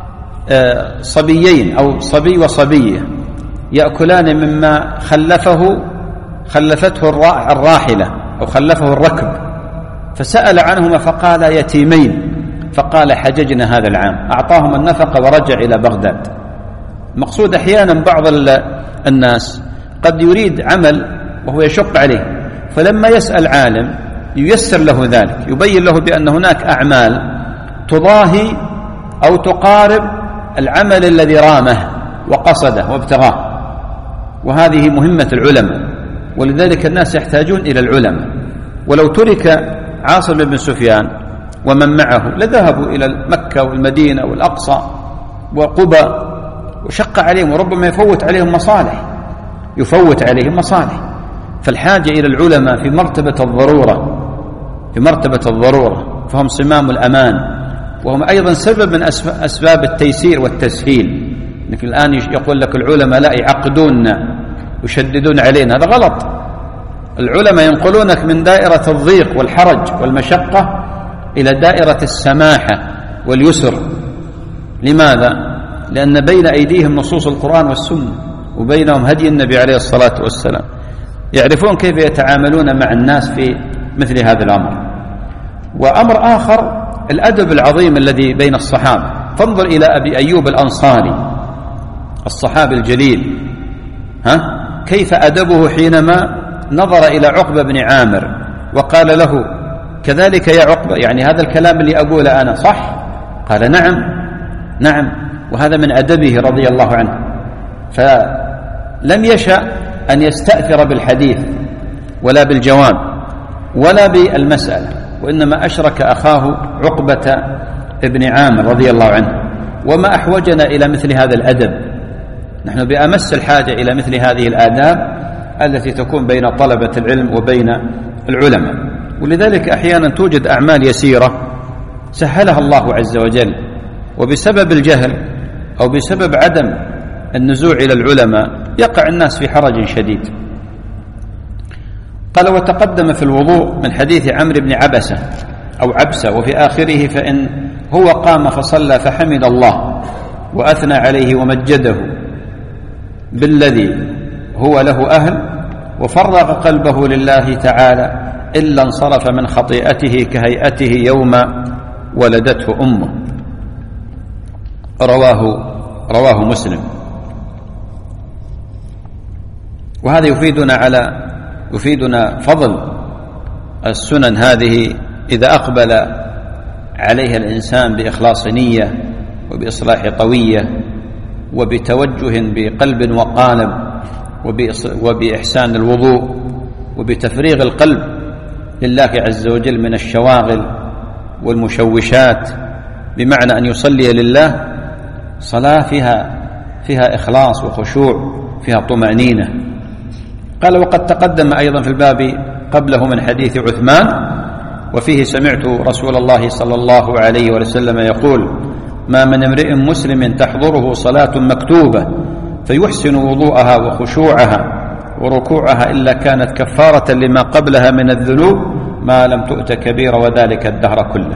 صبيين أو صبي وصبية يأكلان مما خلفه خلفته الراحلة أو خلفه الركب، فسأل عنهما فقال يتيمين، فقال حججنا هذا العام، أعطاهم النفقة ورجع إلى بغداد. مقصود أحيانا بعض الناس قد يريد عمل وهو يشق عليه، فلما يسأل عالم ييسر له ذلك، يبين له بأن هناك أعمال تضاهي أو تقارب العمل الذي رامه وقصده وابتغاه، وهذه مهمة العلماء. ولذلك الناس يحتاجون إلى العلماء. ولو ترك عاصم بن سفيان ومن معه لذهبوا إلى مكة والمدينة والأقصى وقبى وشق عليهم، وربما يفوت عليهم مصالح يفوت عليهم مصالح. فالحاجة إلى العلماء في مرتبة الضرورة في مرتبة الضرورة فهم صمام الأمان، وهم أيضا سبب من أسباب التيسير والتسهيل. لكن الآن يقول لك العلماء لا يعقدوننا يشددون علينا، هذا غلط. العلماء ينقلونك من دائرة الضيق والحرج والمشقة إلى دائرة السماحة واليسر. لماذا؟ لأن بين أيديهم نصوص القرآن والسنة وبينهم هدي النبي عليه الصلاة والسلام، يعرفون كيف يتعاملون مع الناس في مثل هذا الأمر. وأمر آخر الأدب العظيم الذي بين الصحابة. فانظر إلى أبي أيوب الأنصاري الصحابي الجليل، ها كيف أدبه حينما نظر إلى عقبة بن عامر وقال له كذلك يا عقبة، يعني هذا الكلام اللي أقوله أنا صح؟ قال نعم نعم، وهذا من أدبه رضي الله عنه. فلم يشأ أن يستأثر بالحديث ولا بالجواب ولا بالمسألة، وإنما أشرك أخاه عقبة ابن عامر رضي الله عنه. وما أحوجنا إلى مثل هذا الأدب، نحن بأمس الحاجة إلى مثل هذه الآداب التي تكون بين طلبة العلم وبين العلماء. ولذلك أحيانا توجد أعمال يسيرة سهلها الله عز وجل، وبسبب الجهل أو بسبب عدم النزوع إلى العلماء يقع الناس في حرج شديد. قال وتقدم في الوضوء من حديث عمرو بن عبسة أو عبسة وفي آخره فإن هو قام فصلى فحمد الله وأثنى عليه ومجده بالذي هو له أهل وفرغ قلبه لله تعالى إلا انصرف من خطيئته كهيئته يوم ولدته أمه. رواه رواه مسلم. وهذا يفيدنا على يفيدنا فضل السنن هذه إذا أقبل عليها الإنسان بإخلاص نية وبإصلاح طوية وبتوجه بقلب وقالب وبإحسان الوضوء وبتفريغ القلب لله عز وجل من الشواغل والمشوشات، بمعنى أن يصلي لله صلاة فيها فيها إخلاص وخشوع فيها طمأنينة. قال وقد تقدم أيضا في الباب قبله من حديث عثمان وفيه سمعت رسول الله صلى الله عليه وسلم يقول ما من امرئ مسلم تحضره صلاة مكتوبة فيحسن وضوءها وخشوعها وركوعها إلا كانت كفارة لما قبلها من الذنوب ما لم تؤت كبيرة وذلك الدهر كله.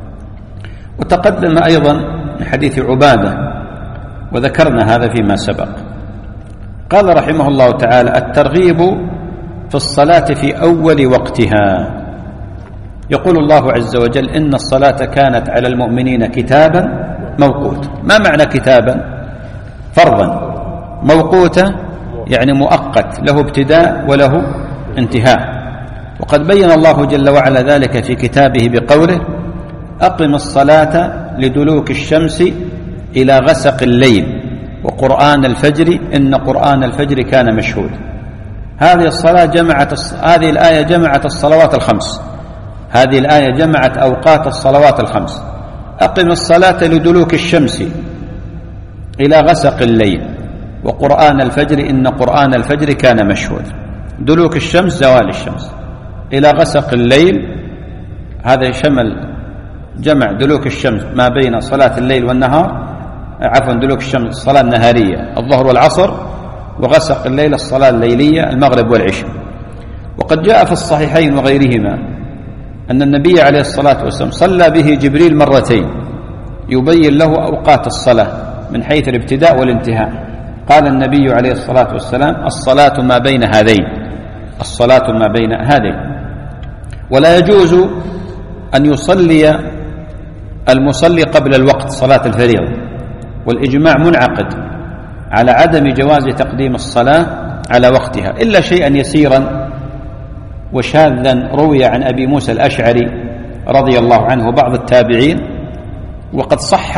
وتقدم أيضا من حديث عبادة وذكرنا هذا فيما سبق. قال رحمه الله تعالى الترغيب في الصلاة في أول وقتها. يقول الله عز وجل إن الصلاة كانت على المؤمنين كتابا موقوتا. ما معنى كتابا؟ فرضا. موقوتا يعني مؤقت له ابتداء وله انتهاء. وقد بين الله جل وعلا ذلك في كتابه بقوله أقم الصلاة لدلوك الشمس إلى غسق الليل وقرآن الفجر إن قرآن الفجر كان مشهودا. هذه الصلاة جمعت هذه الآية جمعت الصلوات الخمس. هذه الآية جمعت أوقات الصلوات الخمس. أقم الصلاة لدلوك الشمس إلى غسق الليل وقرآن الفجر إن قرآن الفجر كان مشهودا. دلوك الشمس زوال الشمس، إلى غسق الليل هذا يشمل جمع دلوك الشمس ما بين صلاة الليل والنهار، عفوا دلوك الشمس الصلاة النهارية الظهر والعصر، وغسق الليل الصلاة الليلية المغرب والعشاء. وقد جاء في الصحيحين وغيرهما أن النبي عليه الصلاة والسلام صلى به جبريل مرتين يبين له أوقات الصلاة من حيث الابتداء والانتهاء. قال النبي عليه الصلاة والسلام الصلاة ما بين هذين، الصلاة ما بين هذين. ولا يجوز أن يصلي المصلي قبل الوقت صلاة الفريضة، والإجماع منعقد على عدم جواز تقديم الصلاة على وقتها إلا شيئا يسيرا وشاذا روي عن أبي موسى الأشعري رضي الله عنه وبعض التابعين. وقد صح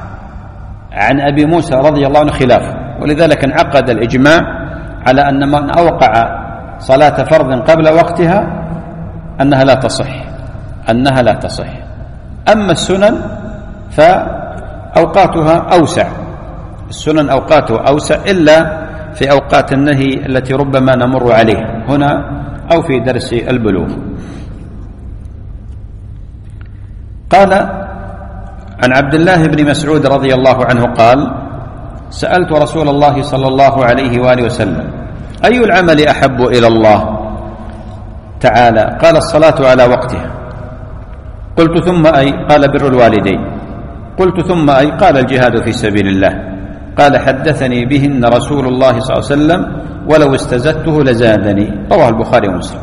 عن أبي موسى رضي الله عنه خلافه، ولذلك انعقد الإجماع على أن من أوقع صلاة فرض قبل وقتها أنها لا تصح أنها لا تصح. أما السنن فأوقاتها أوسع، السنن أوقاتها أوسع إلا في أوقات النهي التي ربما نمر عليها هنا أو في درس البلوغ. قال عن عبد الله بن مسعود رضي الله عنه قال سألت رسول الله صلى الله عليه وآله وسلم أي العمل أحب إلى الله تعالى؟ قال الصلاة على وقتها. قلت ثم أي؟ قال بر الوالدين. قلت ثم أي؟ قال الجهاد في سبيل الله. قال حدثني بهن رسول الله صلى الله عليه وسلم ولو استزدته لزادني. رواه البخاري ومسلم.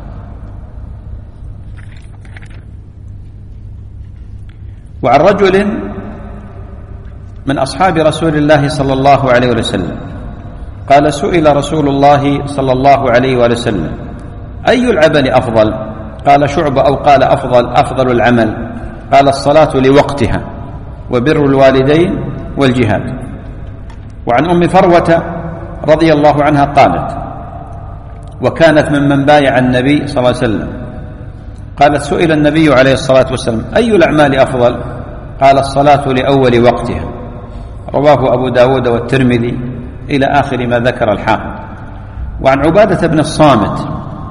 وعن رجل من أصحاب رسول الله صلى الله عليه وسلم قال سئل رسول الله صلى الله عليه وسلم أي العمل أفضل؟ قال شعبة أو قال أفضل أفضل العمل؟ قال الصلاة لوقتها وبر الوالدين والجهاد. وعن أم فروة رضي الله عنها قالت وكانت ممن بايع النبي صلى الله عليه وسلم قالت سئل النبي عليه الصلاة والسلام أي الأعمال أفضل؟ قال الصلاة لأول وقتها. رواه أبو داود والترمذي إلى آخر ما ذكر الحافظ. وعن عبادة بن الصامت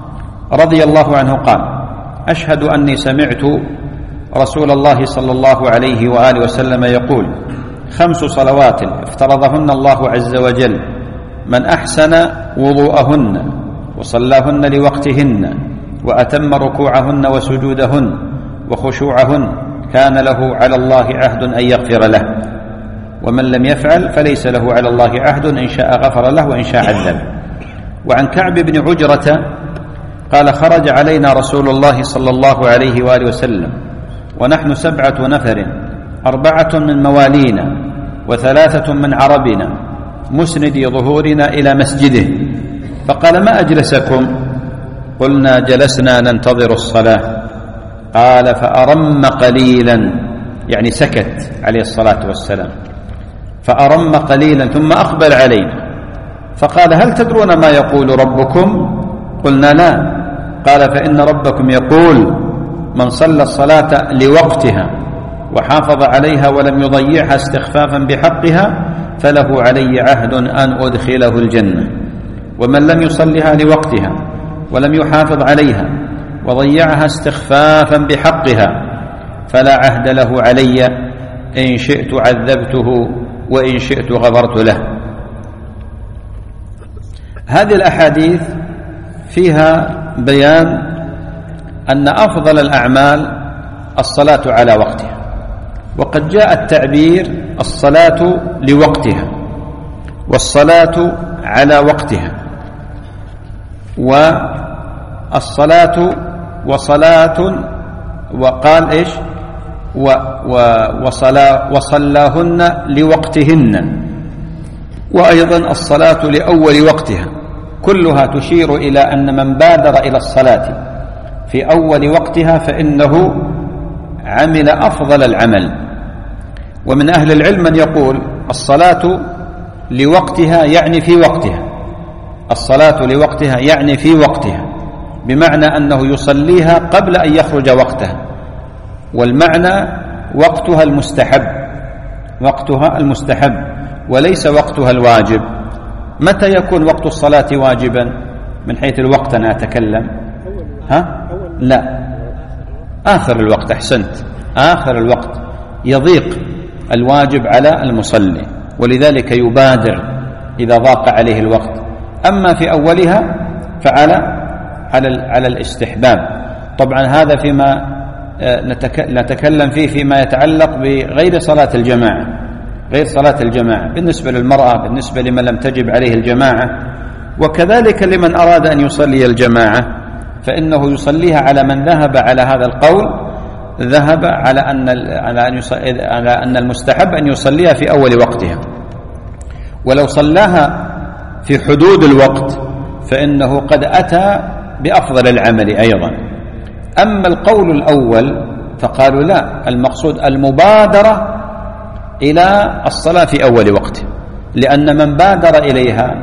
رضي الله عنه قال أشهد أني سمعت رسول الله صلى الله عليه وآله وسلم يقول خمس صلوات افترضهن الله عز وجل من أحسن وضوءهن وصلاهن لوقتهن وأتم ركوعهن وسجودهن وخشوعهن كان له على الله عهد أن يغفر له، ومن لم يفعل فليس له على الله عهد إن شاء غفر له وإن شاء عذب. وعن كعب بن عجرة قال خرج علينا رسول الله صلى الله عليه وآله وسلم ونحن سبعة نفر أربعة من موالينا وثلاثة من عربنا مسندي ظهورنا إلى مسجده، فقال ما أجلسكم؟ قلنا جلسنا ننتظر الصلاة. قال فأرم قليلا، يعني سكت عليه الصلاة والسلام، فأرم قليلا ثم أقبل علينا فقال هل تدرون ما يقول ربكم؟ قلنا لا. قال فإن ربكم يقول من صلى الصلاة لوقتها وحافظ عليها ولم يضيعها استخفافا بحقها فله علي عهد أن أدخله الجنة، ومن لم يصلها لوقتها ولم يحافظ عليها وضيعها استخفافا بحقها فلا عهد له علي إن شئت عذبته وإن شئت غفرت له. هذه الأحاديث فيها بيان أن أفضل الأعمال الصلاة على وقتها، وقد جاء التعبير الصلاة لوقتها والصلاة على وقتها، والصلاة وصلاة، وقال إيش و و وصلا وصلاهن لوقتهن، وأيضا الصلاة لأول وقتها، كلها تشير إلى أن من بادر إلى الصلاة في أول وقتها فإنه عمل أفضل العمل. ومن أهل العلم من يقول الصلاة لوقتها يعني في وقتها، الصلاة لوقتها يعني في وقتها، بمعنى أنه يصليها قبل أن يخرج وقتها، والمعنى وقتها المستحب، وقتها المستحب وليس وقتها الواجب. متى يكون وقت الصلاة واجبا من حيث الوقت أنا أتكلم؟ ها؟ لا، آخر الوقت. أحسنت، آخر الوقت يضيق الواجب على المصلي ولذلك يبادر إذا ضاق عليه الوقت. أما في أولها فعلى على على الاستحباب. طبعا هذا فيما نتكلم فيه فيما يتعلق بغير صلاة الجماعة، غير صلاة الجماعة بالنسبة للمرأة، بالنسبة لمن لم تجب عليه الجماعة، وكذلك لمن أراد أن يصلي الجماعة فإنه يصليها على من ذهب على هذا القول، ذهب على أن على أن على أن المستحب أن يصليها في أول وقتها، ولو صلاها في حدود الوقت فإنه قد أتى بأفضل العمل أيضا. أما القول الأول فقالوا لا، المقصود المبادرة إلى الصلاة في أول وقت، لأن من بادر إليها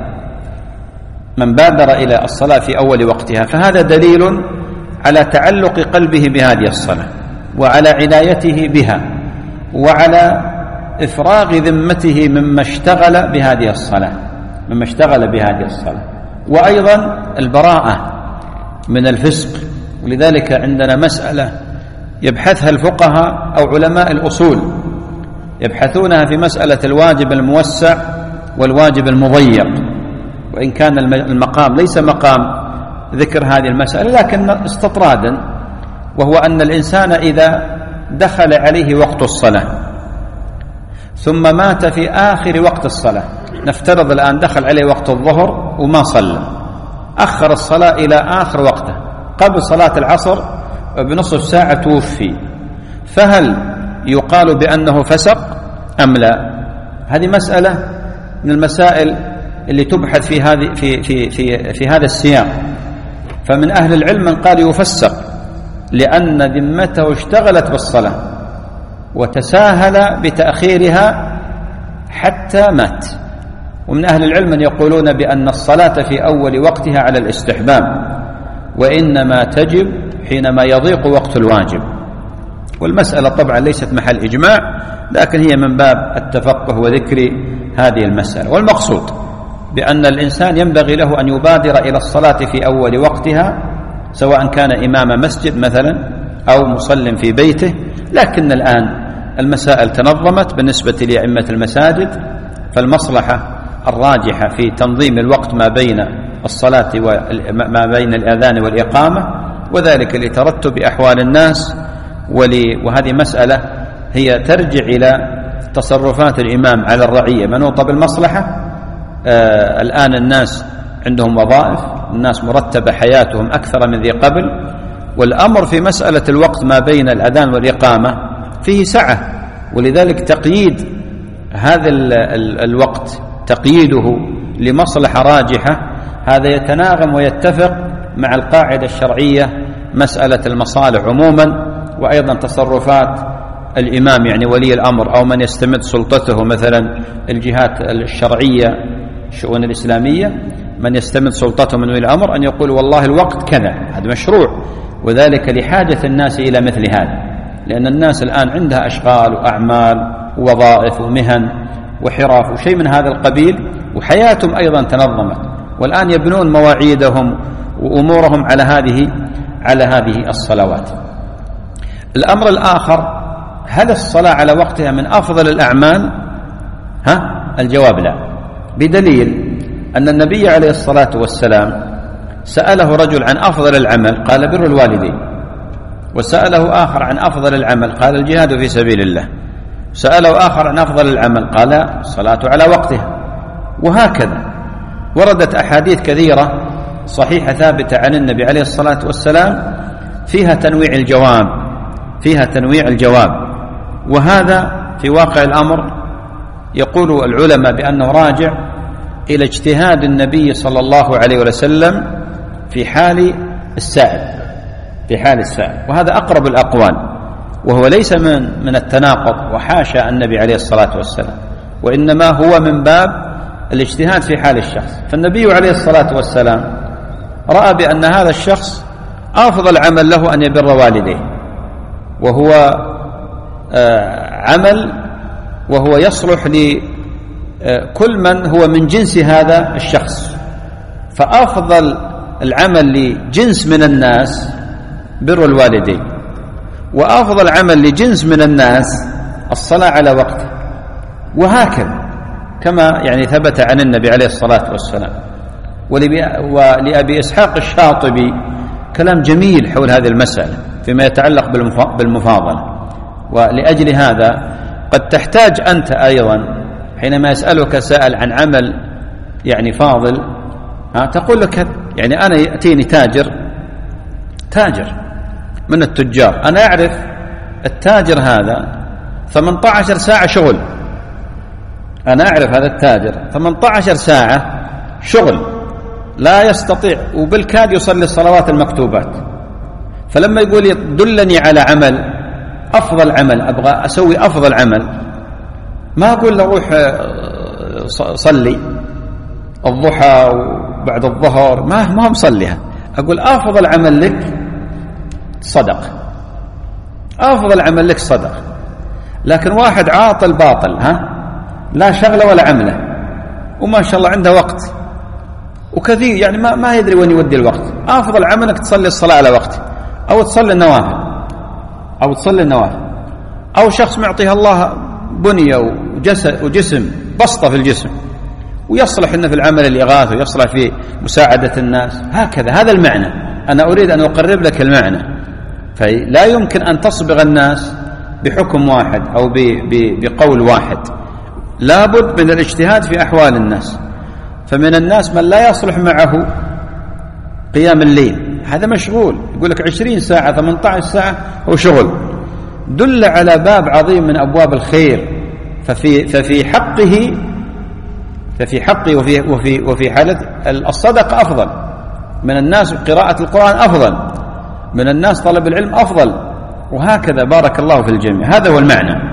من بادر إلى الصلاة في أول وقتها فهذا دليل على تعلق قلبه بهذه الصلاة وعلى عنايته بها وعلى إفراغ ذمته مما اشتغل بهذه الصلاة مما اشتغل بهذه الصلاة وأيضا البراءة من الفسق. ولذلك عندنا مسألة يبحثها الفقهاء أو علماء الأصول، يبحثونها في مسألة الواجب الموسع والواجب المضيق، وإن كان المقام ليس مقام ذكر هذه المسألة لكن استطرادا، وهو أن الإنسان إذا دخل عليه وقت الصلاة ثم مات في آخر وقت الصلاة، نفترض الآن دخل عليه وقت الظهر وما صلى، أخر الصلاة إلى آخر وقته، قبل صلاة العصر بنصف ساعة توفي، فهل يقال بأنه فسق أم لا؟ هذه مسألة من المسائل اللي تبحث في هذه في في في في هذا السياق. فمن أهل العلم من قال يفسق لأن ذمته اشتغلت بالصلاة وتساهل بتأخيرها حتى مات. ومن أهل العلم من يقولون بأن الصلاة في أول وقتها على الاستحباب، وإنما تجب حينما يضيق وقت الواجب. والمسألة طبعا ليست محل إجماع، لكن هي من باب التفقه وذكر هذه المسألة. والمقصود بأن الإنسان ينبغي له أن يبادر إلى الصلاة في أول وقتها، سواء كان إمام مسجد مثلا أو مصل في بيته. لكن الآن المسائل تنظمت بالنسبة لأئمة المساجد، فالمصلحة الراجحة في تنظيم الوقت ما بين الصلاة وما بين الأذان والإقامة، وذلك لترتب أحوال الناس. وهذه مسألة هي ترجع إلى تصرفات الإمام على الرعية منوطة بالمصلحة. آه الآن الناس عندهم وظائف، الناس مرتبة حياتهم أكثر من ذي قبل، والأمر في مسألة الوقت ما بين الأذان والإقامة فيه سعة، ولذلك تقييد هذا ال ال الوقت تقييده لمصلحة راجحة هذا يتناغم ويتفق مع القاعدة الشرعية مسألة المصالح عموما، وأيضا تصرفات الإمام يعني ولي الأمر أو من يستمد سلطته، مثلا الجهات الشرعية الشؤون الإسلامية من يستمد سلطته من ولي الأمر أن يقول والله الوقت كذا، هذا مشروع، وذلك لحاجة الناس إلى مثل هذا، لأن الناس الآن عندها أشغال وأعمال ووظائف ومهن وحراف وشيء من هذا القبيل، وحياتهم أيضا تنظمت، والآن يبنون مواعيدهم وأمورهم على هذه على هذه الصلوات. الأمر الآخر، هل الصلاة على وقتها من أفضل الأعمال؟ ها؟ الجواب لا، بدليل أن النبي عليه الصلاة والسلام سأله رجل عن أفضل العمل قال بر الوالدين، وسأله آخر عن أفضل العمل قال الجهاد في سبيل الله، سأله آخر عن أفضل العمل قال الصلاة على وقتها. وهكذا وردت أحاديث كثيرة صحيحة ثابتة عن النبي عليه الصلاة والسلام فيها تنويع الجواب فيها تنويع الجواب وهذا في واقع الأمر يقول العلماء بأنه راجع إلى اجتهاد النبي صلى الله عليه وسلم في حال السائل في حال السائل وهذا أقرب الأقوال، وهو ليس من من التناقض وحاشا النبي عليه الصلاة والسلام، وإنما هو من باب الاجتهاد في حال الشخص. فالنبي عليه الصلاة والسلام رأى بأن هذا الشخص أفضل عمل له أن يبر والديه، وهو عمل وهو يصلح لكل من هو من جنس هذا الشخص، فأفضل العمل لجنس من الناس بر الوالدين، وأفضل عمل لجنس من الناس الصلاة على وقته، وهكذا كما يعني ثبت عن النبي عليه الصلاة والسلام. ولأبي إسحاق الشاطبي كلام جميل حول هذه المسألة فيما يتعلق بالمفاضلة، ولأجل هذا قد تحتاج أنت أيضا حينما يسألك سائل عن عمل يعني فاضل ها تقول لك يعني أنا يأتيني تاجر تاجر من التجار، أنا أعرف التاجر هذا ثمانية عشر ساعة شغل، أنا أعرف هذا التاجر ثمانية عشر ساعة شغل لا يستطيع وبالكاد يصلي الصلوات المكتوبات، فلما يقول دلني على عمل أفضل عمل أبغى أسوي أفضل عمل، ما أقول له روح صلي الضحى وبعد الظهر ما ما مصليها، أقول أفضل عمل لك صدق، أفضل عمل لك صدق. لكن واحد عاطل باطل ها لا شغله ولا عمله وما شاء الله عنده وقت وكثير يعني ما ما يدري وين يودي الوقت، أفضل عملك تصلي الصلاة على وقت أو تصلي النوافل أو تصلي النوافل أو شخص معطيها الله بنية وجسم, وجسم بسطة في الجسم ويصلح إنه في العمل الإغاثة ويصلح في مساعدة الناس، هكذا هذا المعنى. أنا أريد أن أقرب لك المعنى، فلا يمكن أن تصبغ الناس بحكم واحد أو بقول واحد، لابد من الاجتهاد في أحوال الناس. فمن الناس من لا يصلح معه قيام الليل، هذا مشغول، يقول لك عشرين ساعة ثمانية عشر ساعة هو شغل. دل على باب عظيم من أبواب الخير، ففي ففي حقه ففي حقه وفي وفي وفي حالة الصدقة أفضل من الناس، قراءة القرآن أفضل من الناس، طلب العلم أفضل، وهكذا. بارك الله في الجميع. هذا هو المعنى.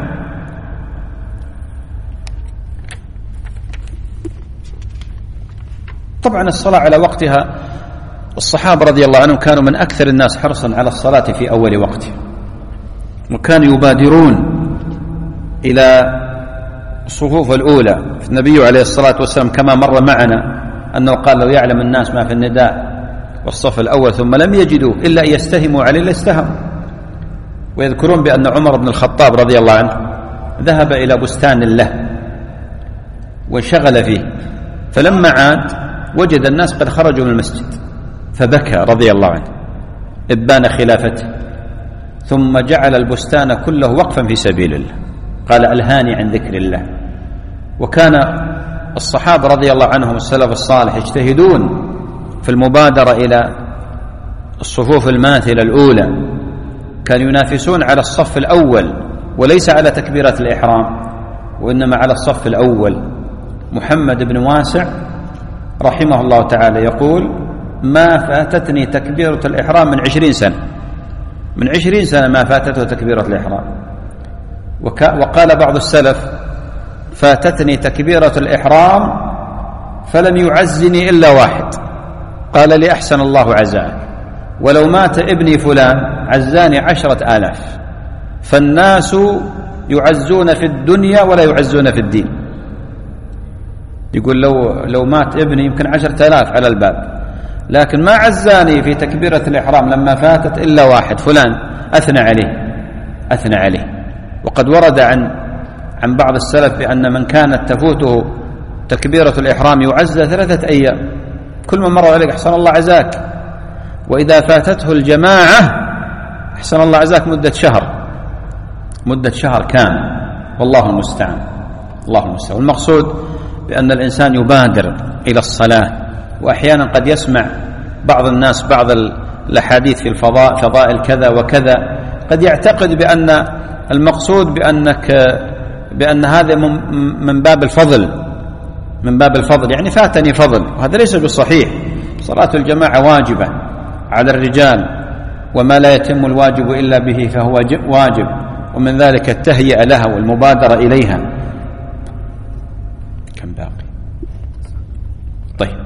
طبعا الصلاة على وقتها، الصحابة رضي الله عنهم كانوا من أكثر الناس حرصا على الصلاة في أول وقته، وكانوا يبادرون إلى الصفوف الأولى. النبي عليه الصلاة والسلام كما مر معنا أنه قال لو يعلم الناس ما في النداء والصف الأول ثم لم يجدوا إلا أن يستهموا عليه لاستهموا. ويذكرون بأن عمر بن الخطاب رضي الله عنه ذهب إلى بستان له وانشغل فيه، فلما عاد وجد الناس قد خرجوا من المسجد فبكى رضي الله عنه إبان خلافته، ثم جعل البستان كله وقفا في سبيل الله، قال ألهاني عن ذكر الله. وكان الصحابة رضي الله عنهم السلف الصالح يجتهدون في المبادرة إلى الصفوف الماثلة الأولى، كانوا ينافسون على الصف الأول وليس على تكبيرة الإحرام، وإنما على الصف الأول. محمد بن واسع رحمه الله تعالى يقول ما فاتتني تكبيرة الإحرام من عشرين سنة، من عشرين سنة ما فاتته تكبيرة الإحرام. وقال بعض السلف فاتتني تكبيرة الإحرام فلم يعزني إلا واحد، قال لي أحسن الله عزاك، ولو مات ابني فلان عزاني عشرة آلاف. فالناس يعزون في الدنيا ولا يعزون في الدين. يقول لو, لو مات ابني يمكن عشرة آلاف على الباب، لكن ما عزاني في تكبيرة الإحرام لما فاتت إلا واحد فلان أثنى عليه أثنى عليه. وقد ورد عن عن بعض السلف بأن من كانت تفوته تكبيرة الإحرام يعزى ثلاثة أيام، كل من مر عليك أحسن الله عزاك، وإذا فاتته الجماعة أحسن الله عزاك مدة شهر مدة شهر كامل، والله المستعان الله المستعان. والمقصود بأن الإنسان يبادر إلى الصلاة. وأحيانا قد يسمع بعض الناس بعض الأحاديث في الفضاء فضائل كذا وكذا، قد يعتقد بأن المقصود بأنك بأن هذا من باب الفضل من باب الفضل يعني فاتني فضل، وهذا ليس بالصحيح. صلاة الجماعة واجبة على الرجال، وما لا يتم الواجب إلا به فهو واجب، ومن ذلك التهيئة لها والمبادرة إليها. كم باقي؟ طيب.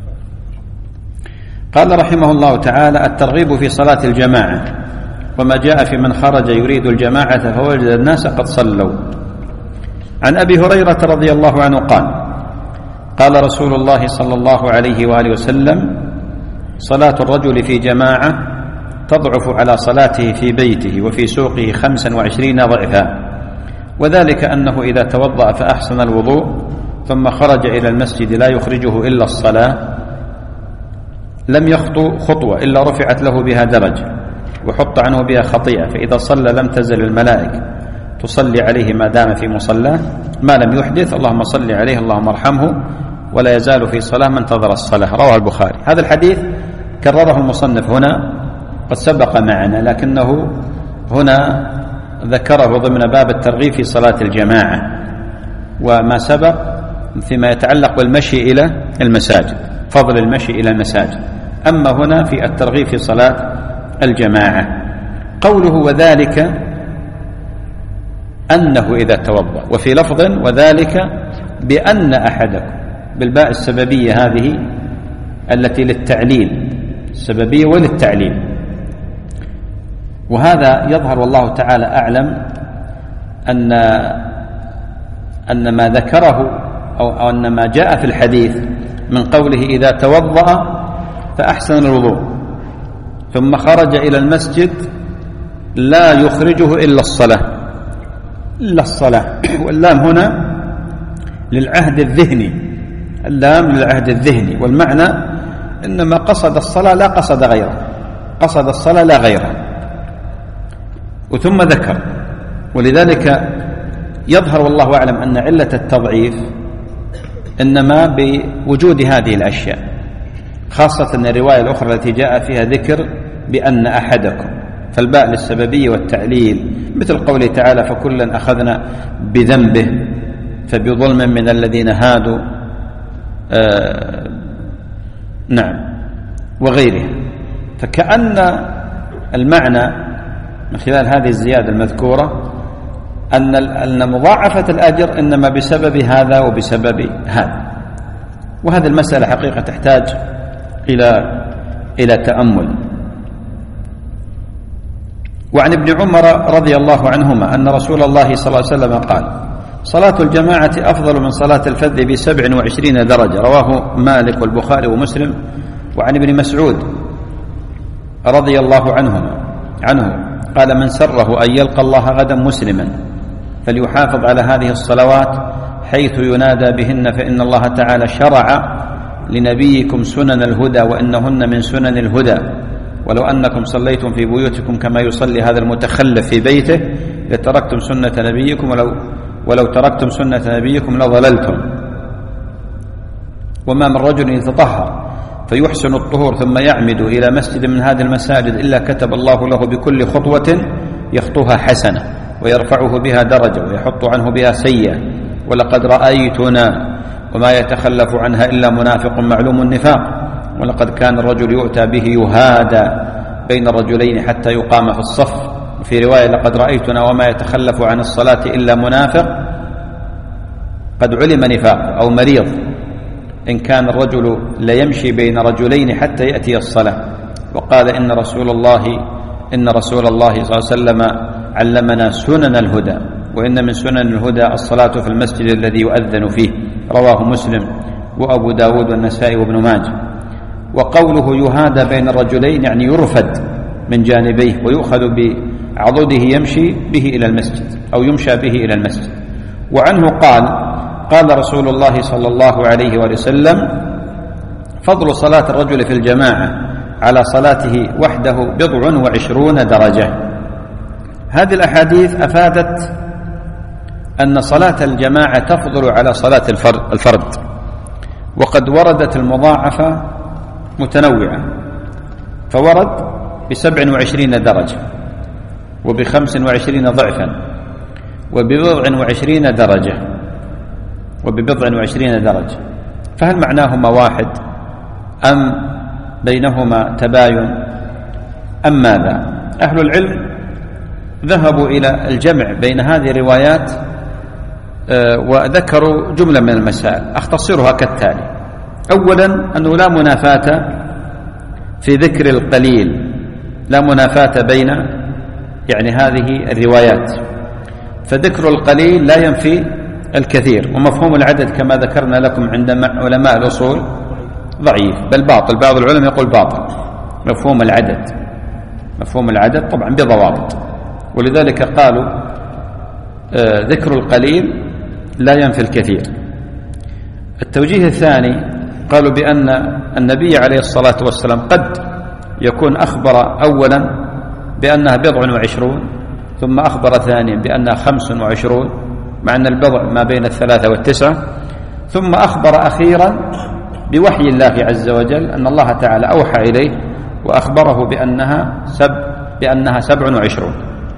قال رحمه الله تعالى الترغيب في صلاة الجماعة، وما جاء في من خرج يريد الجماعة فوجد الناس قد صلوا. عن أبي هريرة رضي الله عنه قال قال رسول الله صلى الله عليه وآله وسلم صلاة الرجل في جماعة تضعف على صلاته في بيته وفي سوقه خمسا وعشرين ضعفا، وذلك أنه إذا توضأ فأحسن الوضوء ثم خرج إلى المسجد لا يخرجه إلا الصلاة لم يخطو خطوة إلا رفعت له بها درجة وحط عنه بها خطيئة، فإذا صلى لم تزل الملائكة تصلي عليه ما دام في مصلاه ما لم يحدث، اللهم صل عليه اللهم ارحمه، ولا يزال في صلاة من انتظر الصلاة. رواه البخاري. هذا الحديث كرره المصنف هنا، قد سبق معنا، لكنه هنا ذكره ضمن باب الترغيب في صلاة الجماعة، وما سبق فيما يتعلق بالمشي إلى المساجد، فضل المشي إلى المساجد. أما هنا في الترغيب في صلاة الجماعة قوله وذلك أنه إذا توضأ، وفي لفظ وذلك بأن أحدكم، بالباء السببية هذه التي للتعليل، السببية وللتعليل. وهذا يظهر والله تعالى أعلم أن أن ما ذكره أو أن ما جاء في الحديث من قوله إذا توضأ فأحسن الوضوء ثم خرج إلى المسجد لا يخرجه إلا الصلاة إلا الصلاة واللام هنا للعهد الذهني، اللام للعهد الذهني، والمعنى إنما قصد الصلاة لا قصد غيره، قصد الصلاة لا غيره. وثم ذكر ولذلك يظهر والله أعلم أن علة التضعيف إنما بوجود هذه الأشياء، خاصة أن الرواية الأخرى التي جاء فيها ذكر بأن أحدكم، فالباء للسببية والتعليل، مثل قوله تعالى فكلا أخذنا بذنبه فبظلم من الذين هادوا آه نعم وغيره. فكأن المعنى من خلال هذه الزيادة المذكورة أن أن مضاعفة الأجر إنما بسبب هذا وبسبب هذا، وهذه المسألة حقيقة تحتاج إلى إلى تأمل. وعن ابن عمر رضي الله عنهما أن رسول الله صلى الله عليه وسلم قال صلاة الجماعة أفضل من صلاة الفذ بسبع وعشرين درجة، رواه مالك والبخاري ومسلم. وعن ابن مسعود رضي الله عنهما عنه قال من سره أن يلقى الله غدا مسلما فليحافظ على هذه الصلوات حيث ينادى بهن، فإن الله تعالى شرع لنبيكم سنن الهدى وإنهن من سنن الهدى، ولو أنكم صليتم في بيوتكم كما يصلي هذا المتخلف في بيته لتركتم سنة نبيكم ولو, ولو تركتم سنة نبيكم لضللتم. وما من رجل يتطهر فيحسن الطهور ثم يعمد إلى مسجد من هذه المساجد إلا كتب الله له بكل خطوة يخطوها حسنة ويرفعه بها درجة ويحط عنه بها سيئة. ولقد رأيتنا وما يتخلف عنها إلا منافق معلوم النفاق، ولقد كان الرجل يؤتى به يهادى بين الرجلين حتى يقام في الصف. في رواية لقد رأيتنا وما يتخلف عن الصلاة إلا منافق قد علم نفاق أو مريض، إن كان الرجل ليمشي بين رجلين حتى يأتي الصلاة. وقال إن رسول الله إن رسول الله صلى الله عليه وسلم علمنا سنن الهدى، وإن من سنن الهدى الصلاة في المسجد الذي يؤذن فيه، رواه مسلم وأبو داود والنسائي وابن ماجه. وقوله يهادى بين الرجلين يعني يرفد من جانبيه ويؤخذ بعضده يمشي به إلى المسجد أو يمشى به إلى المسجد. وعنه قال قال رسول الله صلى الله عليه وسلم فضل صلاة الرجل في الجماعة على صلاته وحده بضع وعشرون درجة. هذه الأحاديث أفادت أن صلاة الجماعة تفضل على صلاة الفرد، وقد وردت المضاعفة متنوعة، فورد بسبع وعشرين درجة وبخمس وعشرين ضعفا وببضع وعشرين درجة وببضع وعشرين درجة. فهل معناهما واحد أم بينهما تباين أم ماذا؟ أهل العلم ذهبوا إلى الجمع بين هذه الروايات وذكروا جملة من المسائل أختصرها كالتالي. أولا أنه لا منافاة في ذكر القليل، لا منافاة بين يعني هذه الروايات، فذكر القليل لا ينفي الكثير، ومفهوم العدد كما ذكرنا لكم عند علماء الأصول ضعيف بل باطل، بعض العلماء يقول باطل مفهوم العدد، مفهوم العدد طبعا بضوابط، ولذلك قالوا آه ذكر القليل لا ينفي الكثير. التوجيه الثاني قالوا بأن النبي عليه الصلاة والسلام قد يكون أخبر أولا بأنها بضع وعشرون، ثم أخبر ثانيا بأنها خمس وعشرون، مع أن البضع ما بين الثلاثة والتسعة، ثم أخبر أخيرا بوحي الله عز وجل أن الله تعالى أوحى إليه وأخبره بأنها سب بأنها سبع وعشرون.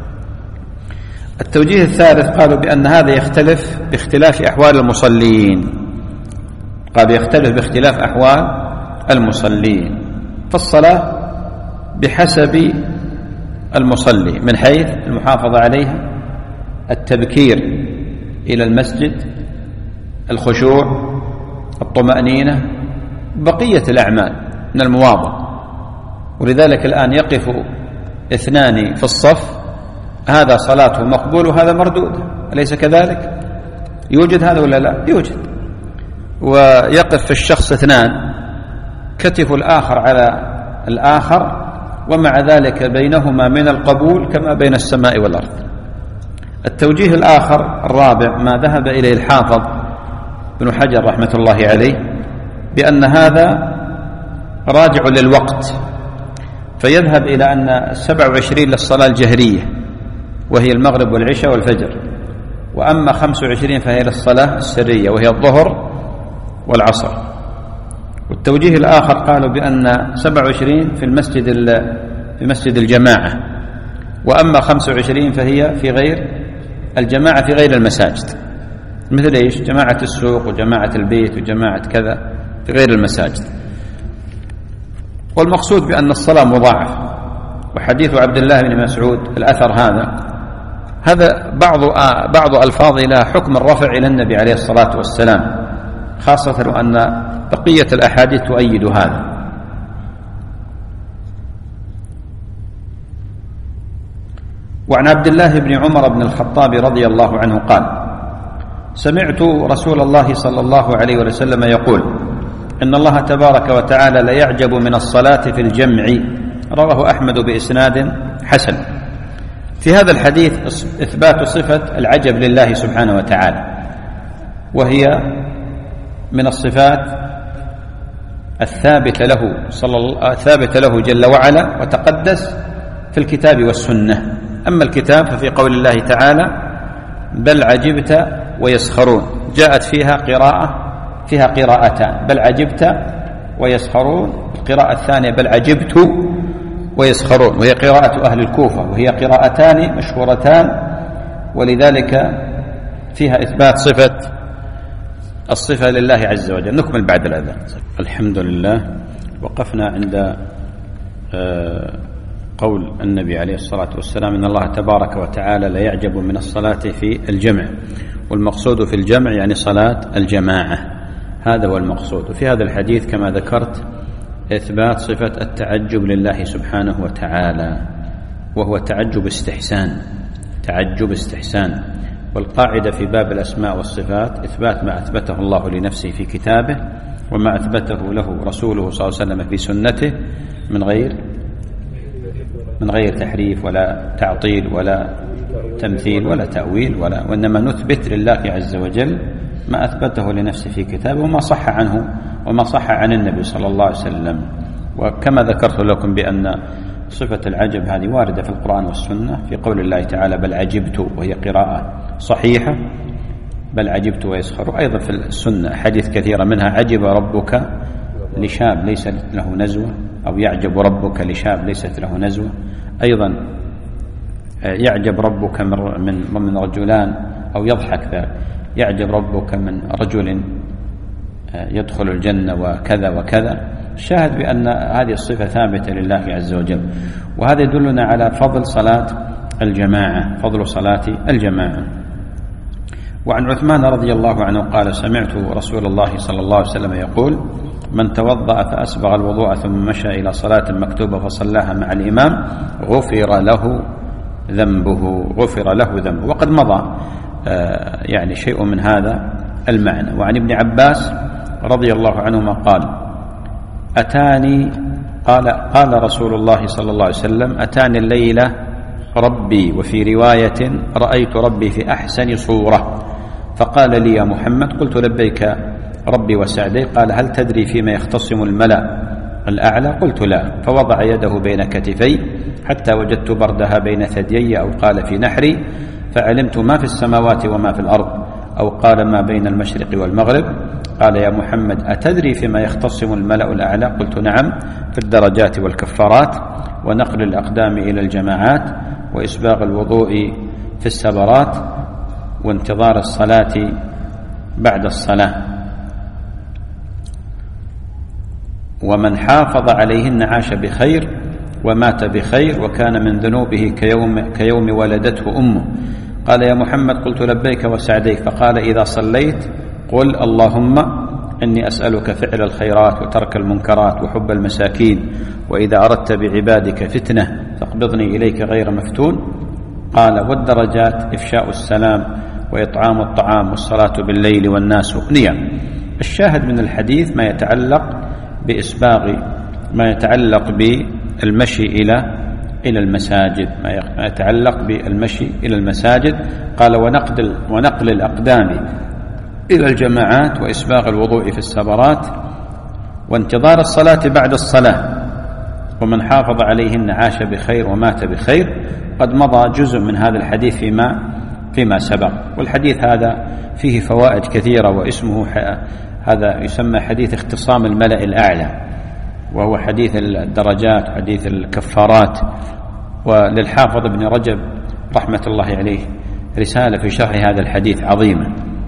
التوجيه الثالث قالوا بأن هذا يختلف باختلاف أحوال المصلين، قال يختلف باختلاف أحوال المصلين، فالصلاة بحسب المصلي من حيث المحافظة عليها، التبكير إلى المسجد، الخشوع، الطمأنينة، بقية الأعمال من المواضع. ولذلك الآن يقف اثنان في الصف هذا صلاته مقبول وهذا مردود، أليس كذلك؟ يوجد هذا ولا لا؟ يوجد. ويقف في الشخص اثنان كتف الآخر على الآخر، ومع ذلك بينهما من القبول كما بين السماء والأرض. التوجيه الآخر الرابع ما ذهب إليه الحافظ بن حجر رحمة الله عليه بأن هذا راجع للوقت، فيذهب إلى أن السبع وعشرين للصلاة الجهرية وهي المغرب والعشاء والفجر، وأما خمس وعشرين فهي للصلاة السرية وهي الظهر والعصر. والتوجيه الآخر قالوا بأن سبع وعشرين في المسجد في مسجد الجماعة، وأما خمس وعشرين فهي في غير الجماعة في غير المساجد، مثل إيش؟ جماعة السوق وجماعة البيت وجماعة كذا في غير المساجد. والمقصود بأن الصلاة مضاعفة. وحديث عبد الله بن مسعود الأثر هذا هذا بعض بعض ألفاظ إلى حكم الرفع إلى النبي عليه الصلاة والسلام، خاصة أن بقية الأحاديث تؤيد هذا. وعن عبد الله بن عمر بن الخطاب رضي الله عنه قال: سمعت رسول الله صلى الله عليه وسلم يقول: إن الله تبارك وتعالى ليعجب من الصلاة في الجمع. رواه أحمد بإسناد حسن. في هذا الحديث إثبات صفة العجب لله سبحانه وتعالى، وهي من الصفات الثابتة له صلى الله ثابتة له جل وعلا وتقدس في الكتاب والسنة. أما الكتاب ففي قول الله تعالى: بل عجبت ويسخرون، جاءت فيها قراءة فيها قراءتان: بل عجبت ويسخرون. القراءة الثانية بل عجبت ويسخرون، وهي قراءة أهل الكوفة، وهي قراءتان مشهورتان، ولذلك فيها إثبات صفة الصفة لله عز وجل. نكمل بعد الأذان. الحمد لله. وقفنا عند قول النبي عليه الصلاة والسلام: إن الله تبارك وتعالى لا يعجب من الصلاة في الجمع. والمقصود في الجمع يعني صلاة الجماعة، هذا هو المقصود. وفي هذا الحديث كما ذكرت إثبات صفة التعجب لله سبحانه وتعالى، وهو تعجب استحسان، تعجب استحسان. والقاعدة في باب الأسماء والصفات إثبات ما أثبته الله لنفسه في كتابه، وما أثبته له رسوله صلى الله عليه وسلم في سنته، من غير من غير تحريف ولا تعطيل ولا تمثيل ولا تأويل، ولا وإنما نثبت لله عز وجل ما أثبته لنفسه في كتابه وما صح عنه وما صح عن النبي صلى الله عليه وسلم. وكما ذكرت لكم بأن صفة العجب هذه واردة في القرآن والسنة، في قول الله تعالى: بل عجبت، وهي قراءة صحيحة، بل عجبت ويسخر. أيضا في السنة حديث كثيرة، منها: عجب ربك لشاب ليست له نزوة، أو يعجب ربك لشاب ليست له نزوة. أيضا يعجب ربك من من رجلان، أو يضحك ذلك، يعجب ربك من رجل يدخل الجنة وكذا وكذا. الشاهد بأن هذه الصفة ثابتة لله عز وجل، وهذا يدلنا على فضل صلاة الجماعة، فضل صلاة الجماعة. وعن عثمان رضي الله عنه قال: سمعت رسول الله صلى الله عليه وسلم يقول: من توضأ فأسبغ الوضوء ثم مشى إلى صلاة مكتوبة فصلاها مع الإمام غفر له ذنبه، غفر له ذنبه. وقد مضى يعني شيء من هذا المعنى. وعن ابن عباس رضي الله عنهما قال: أتاني قال قال رسول الله صلى الله عليه وسلم: أتاني الليلة ربي، وفي رواية: رأيت ربي في أحسن صورة، فقال لي: يا محمد. قلت: لبيك ربي وسعدي. قال: هل تدري فيما يختصم الملأ الأعلى؟ قلت: لا. فوضع يده بين كتفي حتى وجدت بردها بين ثديي، أو قال في نحري، فعلمت ما في السماوات وما في الأرض، أو قال ما بين المشرق والمغرب. قال: يا محمد، أتدري فيما يختصم الملأ الأعلى؟ قلت: نعم، في الدرجات والكفارات، ونقل الأقدام إلى الجماعات، وإسباغ الوضوء في السبرات، وانتظار الصلاة بعد الصلاة. ومن حافظ عليهن عاش بخير ومات بخير، وكان من ذنوبه كيوم, كيوم ولدته أمه. قال: يا محمد. قلت: لبيك وسعديك. فقال: إذا صليت قل: اللهم إني أسألك فعل الخيرات وترك المنكرات وحب المساكين، وإذا أردت بعبادك فتنة فاقبضني إليك غير مفتون. قال: والدرجات إفشاء السلام وإطعام الطعام والصلاة بالليل والناس نيام. الشاهد من الحديث ما يتعلق بإسباغ ما يتعلق بالمشي إلى إلى المساجد، ما يتعلق بالمشي إلى المساجد. قال: ونقل ونقل الأقدام إلى الجماعات، وإسباغ الوضوء في السبرات، وانتظار الصلاة بعد الصلاة، ومن حافظ عليهن عاش بخير ومات بخير. قد مضى جزء من هذا الحديث فيما فيما سبق. والحديث هذا فيه فوائد كثيرة، واسمه هذا يسمى حديث اختصام الملأ الأعلى، وهو حديث الدرجات، حديث الكفارات. وللحافظ ابن رجب رحمة الله عليه رسالة في شرح هذا الحديث عظيمة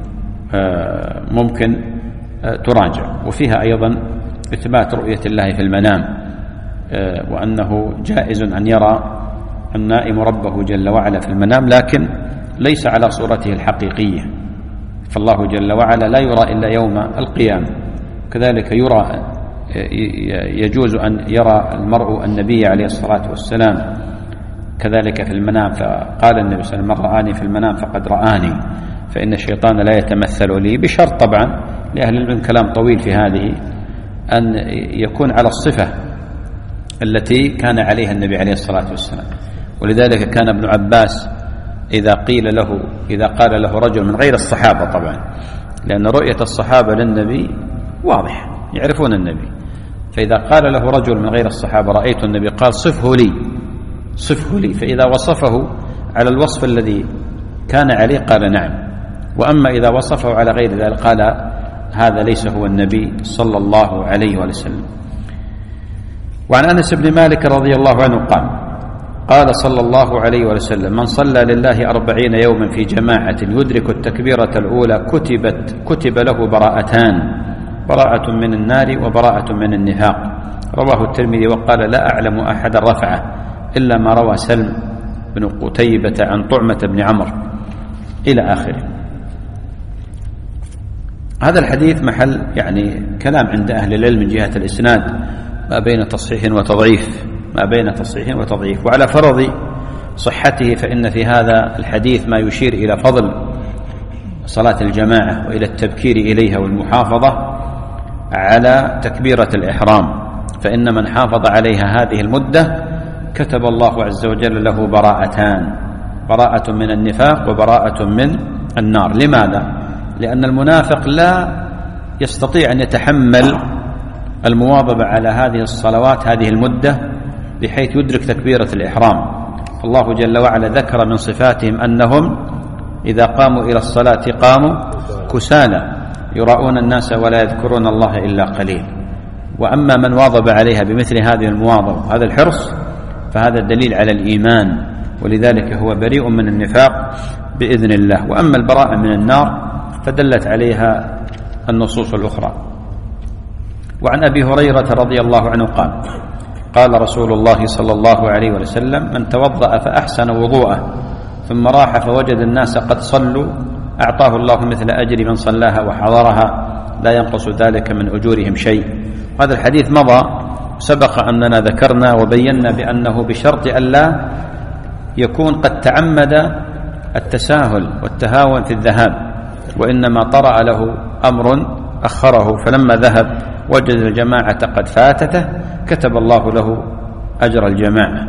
ممكن تراجع، وفيها أيضا إثبات رؤية الله في المنام، وأنه جائز أن يرى النائم ربه جل وعلا في المنام، لكن ليس على صورته الحقيقية، فالله جل وعلا لا يرى إلا يوم القيامة. كذلك يرى يجوز أن يرى المرء النبي عليه الصلاة والسلام كذلك في المنام، فقال النبي صلى الله عليه وسلم: من رآني في المنام فقد رآني، فإن الشيطان لا يتمثل لي، بشرط طبعا لأهل العلم كلام طويل في هذه، أن يكون على الصفة التي كان عليها النبي عليه الصلاة والسلام. ولذلك كان ابن عباس إذا قيل له إذا قال له رجل من غير الصحابة، طبعا لأن رؤية الصحابة للنبي واضح، يعرفون النبي، فإذا قال له رجل من غير الصحابة: رأيت النبي، قال: صفه لي صفه لي، فإذا وصفه على الوصف الذي كان عليه قال: نعم. وأما إذا وصفه على غير ذلك قال: هذا ليس هو النبي صلى الله عليه وسلم. وعن أنس بن مالك رضي الله عنه قال: قال صلى الله عليه وسلم: من صلى لله أربعين يوما في جماعة يدرك التكبيرة الأولى كتبت كتب له براءتان، براءة من النار وبراءة من النفاق. رواه الترمذي وقال: لا أعلم أحد رفعه إلا ما روى سلم بن قتيبة عن طعمة بن عمرو إلى آخره. هذا الحديث محل يعني كلام عند أهل العلم من جهة الإسناد، ما بين تصحيح وتضعيف ما بين تصحيح وتضعيف وعلى فرض صحته فإن في هذا الحديث ما يشير إلى فضل صلاة الجماعة وإلى التبكير إليها والمحافظة على تكبيرة الإحرام، فإن من حافظ عليها هذه المدة كتب الله عز وجل له براءتان، براءة من النفاق وبراءة من النار. لماذا؟ لأن المنافق لا يستطيع أن يتحمل المواظبة على هذه الصلوات هذه المدة بحيث يدرك تكبيرة الإحرام. الله جل وعلا ذكر من صفاتهم أنهم إذا قاموا إلى الصلاة قاموا كسالى يراؤون الناس ولا يذكرون الله إلا قليل. وأما من واظب عليها بمثل هذه المواظبة هذا الحرص فهذا دليل على الإيمان، ولذلك هو بريء من النفاق بإذن الله. وأما البراءة من النار فدلت عليها النصوص الأخرى. وعن أبي هريرة رضي الله عنه قال: قال رسول الله صلى الله عليه وسلم: من توضأ فأحسن وضوءه ثم راح فوجد الناس قد صلوا أعطاه الله مثل أجر من صلاها وحضرها لا ينقص ذلك من أجورهم شيء. هذا الحديث مضى سبق أننا ذكرنا وبينا بأنه بشرط ألا يكون قد تعمد التساهل والتهاون في الذهاب، وإنما طرأ له أمر أخره، فلما ذهب وجد الجماعة قد فاتته كتب الله له أجر الجماعة.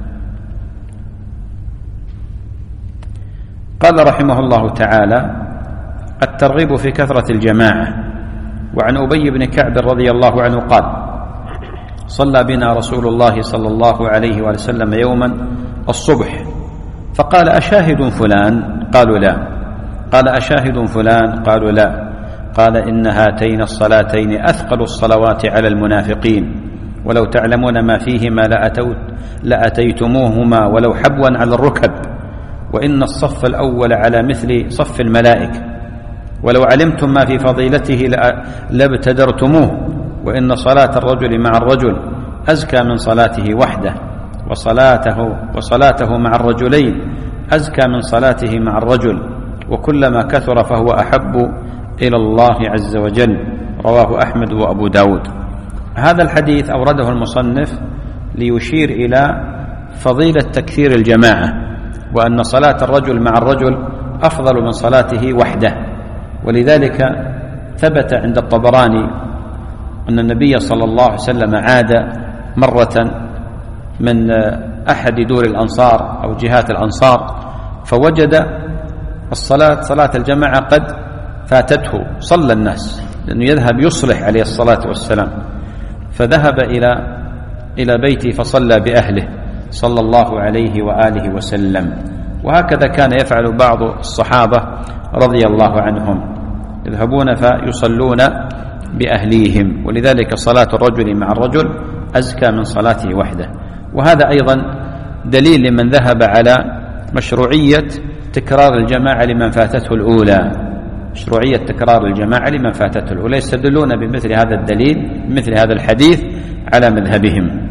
قال رحمه الله تعالى: الترغيب في كثرة الجماعة. وعن أبي بن كعب رضي الله عنه قال: صلى بنا رسول الله صلى الله عليه وسلم يوما الصبح فقال: أشاهد فلان؟ قالوا لا. قال: أشاهد فلان؟ قالوا لا. قال: إن هاتين الصلاتين أثقل الصلوات على المنافقين، ولو تعلمون ما فيهما لأتوت لأتيتموهما ولو حبوا على الركب، وإن الصف الأول على مثل صف الملائكة، ولو علمتم ما في فضيلته لابتدرتموه، وإن صلاة الرجل مع الرجل أزكى من صلاته وحده، وصلاته, وصلاته مع الرجلين أزكى من صلاته مع الرجل، وكلما كثر فهو أحب إلى الله عز وجل. رواه أحمد وأبو داود. هذا الحديث أورده المصنف ليشير إلى فضيلة تكثير الجماعة، وأن صلاة الرجل مع الرجل أفضل من صلاته وحده. ولذلك ثبت عند الطبراني أن النبي صلى الله عليه وسلم عاد مرة من أحد دور الأنصار أو جهات الأنصار فوجد الصلاة صلاة الجماعة قد فاتته، صلى الناس لأنه يذهب يصلح عليه الصلاة والسلام، فذهب إلى إلى بيته فصلى بأهله صلى الله عليه وآله وسلم. وهكذا كان يفعل بعض الصحابة رضي الله عنهم، يذهبون فيصلون بأهليهم، ولذلك صلاة الرجل مع الرجل أزكى من صلاته وحده. وهذا أيضا دليل لمن ذهب على مشروعية تكرار الجماعة لمن فاتته الأولى، مشروعية تكرار الجماعة لمن فاتته الأولى، يستدلون بمثل هذا الدليل بمثل هذا الحديث على مذهبهم.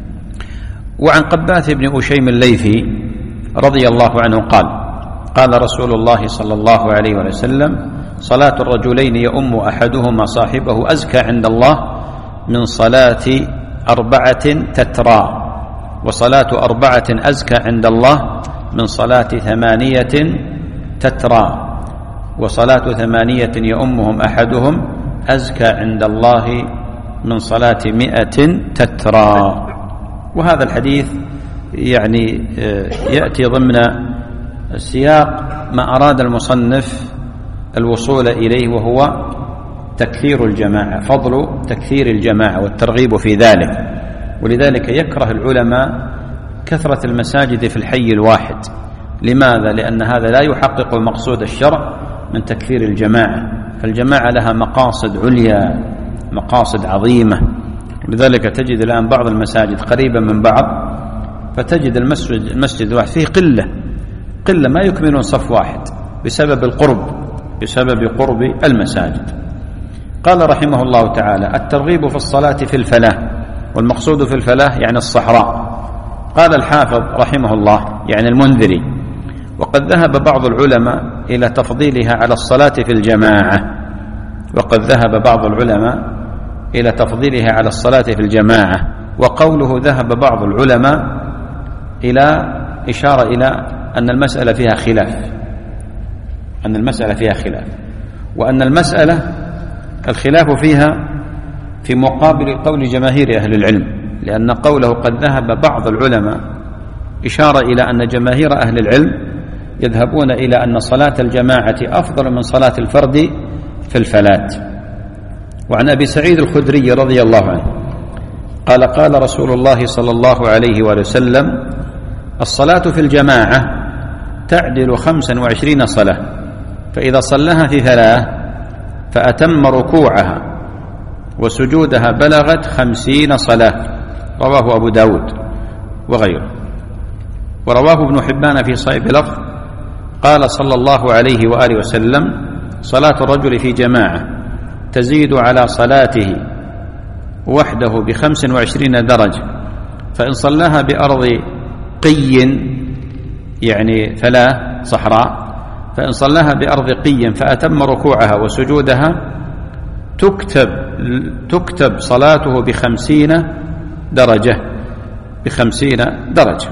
وعن قباث بن أشيم الليثي رضي الله عنه قال: قال رسول الله صلى الله عليه وسلم: صلاة الرجلين يؤم أحدهما صاحبه أزكى عند الله من صلاة أربعة تترى، وصلاة أربعة أزكى عند الله من صلاة ثمانية تترى، وصلاة ثمانية يؤمهم أحدهم أزكى عند الله من صلاة مئة تترى. وهذا الحديث يعني يأتي ضمن سياق ما أراد المصنف الوصول إليه، وهو تكثير الجماعة، فضل تكثير الجماعة والترغيب في ذلك. ولذلك يكره العلماء كثرة المساجد في الحي الواحد. لماذا؟ لأن هذا لا يحقق مقصود الشرع من تكثير الجماعة، فالجماعة لها مقاصد عليا، مقاصد عظيمة. لذلك تجد الآن بعض المساجد قريبة من بعض، فتجد المسجد المسجد الواحد فيه قلة قلة ما يكملون صف واحد بسبب القرب بسبب قرب المساجد. قال رحمه الله تعالى: الترغيب في الصلاة في الفلاح، والمقصود في الفلاح يعني الصحراء. قال الحافظ رحمه الله يعني المنذري: وقد ذهب بعض العلماء إلى تفضيلها على الصلاة في الجماعة وقد ذهب بعض العلماء إلى تفضيلها على الصلاة في الجماعة وقوله ذهب بعض العلماء إلى إشارة إلى أن المسألة فيها خلاف أن المسألة فيها خلاف وأن المسألة الخلاف فيها في مقابل قول جماهير أهل العلم، لأن قوله قد ذهب بعض العلماء إشارة إلى أن جماهير أهل العلم يذهبون إلى أن صلاة الجماعة أفضل من صلاة الفرد في الفلات. وعن أبي سعيد الخدري رضي الله عنه قال: قال رسول الله صلى الله عليه وآله وسلم: الصلاة في الجماعة تعدل خمسا وعشرين صلاة، فإذا صلىها في ثلاث فأتم ركوعها وسجودها بلغت خمسين صلاة. رواه أبو داود وغيره. ورواه ابن حبان في صحيح بلفظ: قال صلى الله عليه وآله وسلم: صلاة الرجل في جماعة تزيد على صلاته وحده بخمس وعشرين درجة، فإن صلاها بأرض قي يعني ثلاث صحراء فإن صلاها بأرض قي فأتم ركوعها وسجودها تكتب تكتب صلاته بخمسين درجة بخمسين درجة.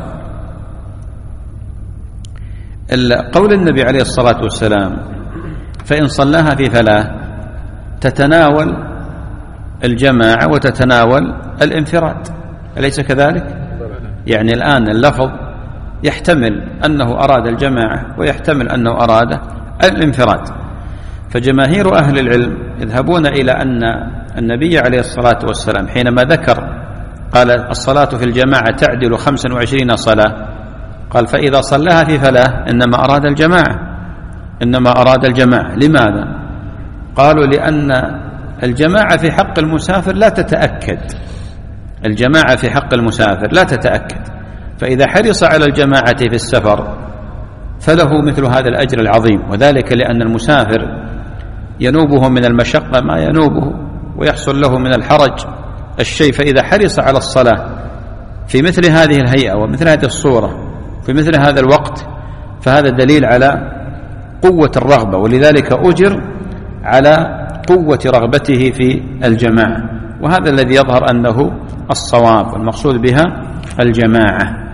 قول النبي عليه الصلاة والسلام: فإن صلاها في ثلاث تتناول الجماعة وتتناول الانفراد، أليس كذلك؟ يعني الآن اللفظ يحتمل أنه أراد الجماعة ويحتمل أنه أراد الانفراد. فجماهير أهل العلم يذهبون إلى أن النبي عليه الصلاة والسلام حينما ذكر قال: الصلاة في الجماعة تعدل خمسا وعشرين صلاة، قال: فإذا صلاها في فلاح إنما أراد الجماعة إنما أراد الجماعة. لماذا؟ قالوا: لأن الجماعة في حق المسافر لا تتأكد الجماعة في حق المسافر لا تتأكد فإذا حرص على الجماعة في السفر فله مثل هذا الأجر العظيم، وذلك لأن المسافر ينوبه من المشقة ما ينوبه ويحصل له من الحرج الشيء، فإذا حرص على الصلاة في مثل هذه الهيئة ومثل هذه الصورة في مثل هذا الوقت فهذا دليل على قوة الرغبة، ولذلك أجر على قوة رغبته في الجماعة. وهذا الذي يظهر أنه الصواب، والمقصود بها الجماعة.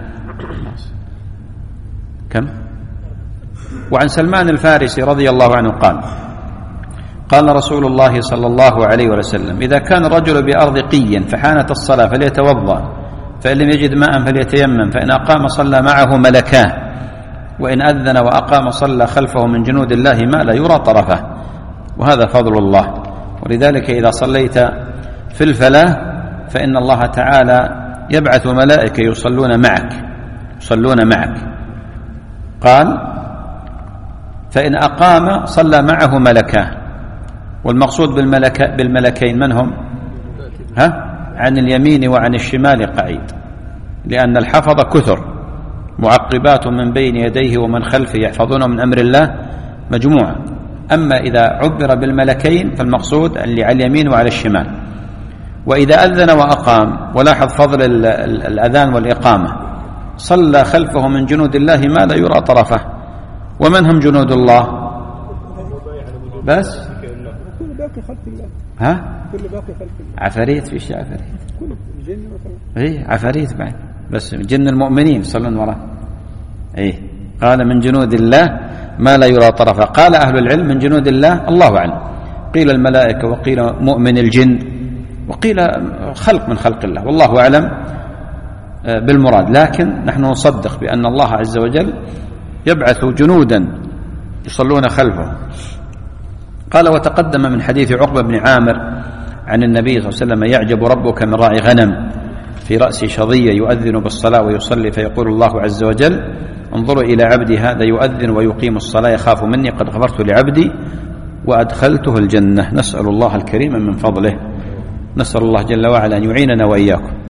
كم؟ وعن سلمان الفارسي رضي الله عنه قال: قال رسول الله صلى الله عليه وسلم: إذا كان الرجل بأرض قي فحانت الصلاة فليتوضأ، فإن لم يجد ماء فليتيمم، فإن أقام صلى معه ملكاه، وإن أذن وأقام صلى خلفه من جنود الله ما لا يرى طرفه. وهذا فضل الله. ولذلك إذا صليت في الفلاح فإن الله تعالى يبعث ملائكة يصلون معك يصلون معك قال فإن أقام صلى معه ملكان، والمقصود بالملك بالملكين من هم؟ ها؟ عن اليمين وعن الشمال قعيد، لأن الحفظ كثر معقبات من بين يديه ومن خلفه يحفظون من أمر الله مجموعة. أما إذا عبر بالملكين فالمقصود اللي على اليمين وعلى الشمال. وإذا أذن وأقام، ولاحظ فضل الأذان والإقامة، صلى خلفه من جنود الله ما لا يرى طرفه. ومن هم جنود الله؟ بس كل باقي خلق الله. ها؟ كل باقي خلق الله. عفاريت، فيش عفاريت؟ كل جن وطرف. ايه عفاريت بعد، بس جن المؤمنين صلوا وراه. ايه قال من جنود الله ما لا يرى طرفه. قال أهل العلم من جنود الله الله أعلم، قيل الملائكة وقيل مؤمن الجن وقيل خلق من خلق الله، والله أعلم بالمراد. لكن نحن نصدق بأن الله عز وجل يبعث جنودا يصلون خلفه. قال وتقدم من حديث عقبة بن عامر عن النبي صلى الله عليه وسلم يعجب ربك من راعي غنم في رأس شظية يؤذن بالصلاة ويصلي فيقول الله عز وجل انظروا إلى عبدي هذا يؤذن ويقيم الصلاة يخاف مني قد غفرت لعبدي وأدخلته الجنة. نسأل الله الكريم من فضله، نسأل الله جل وعلا أن يعيننا وإياكم.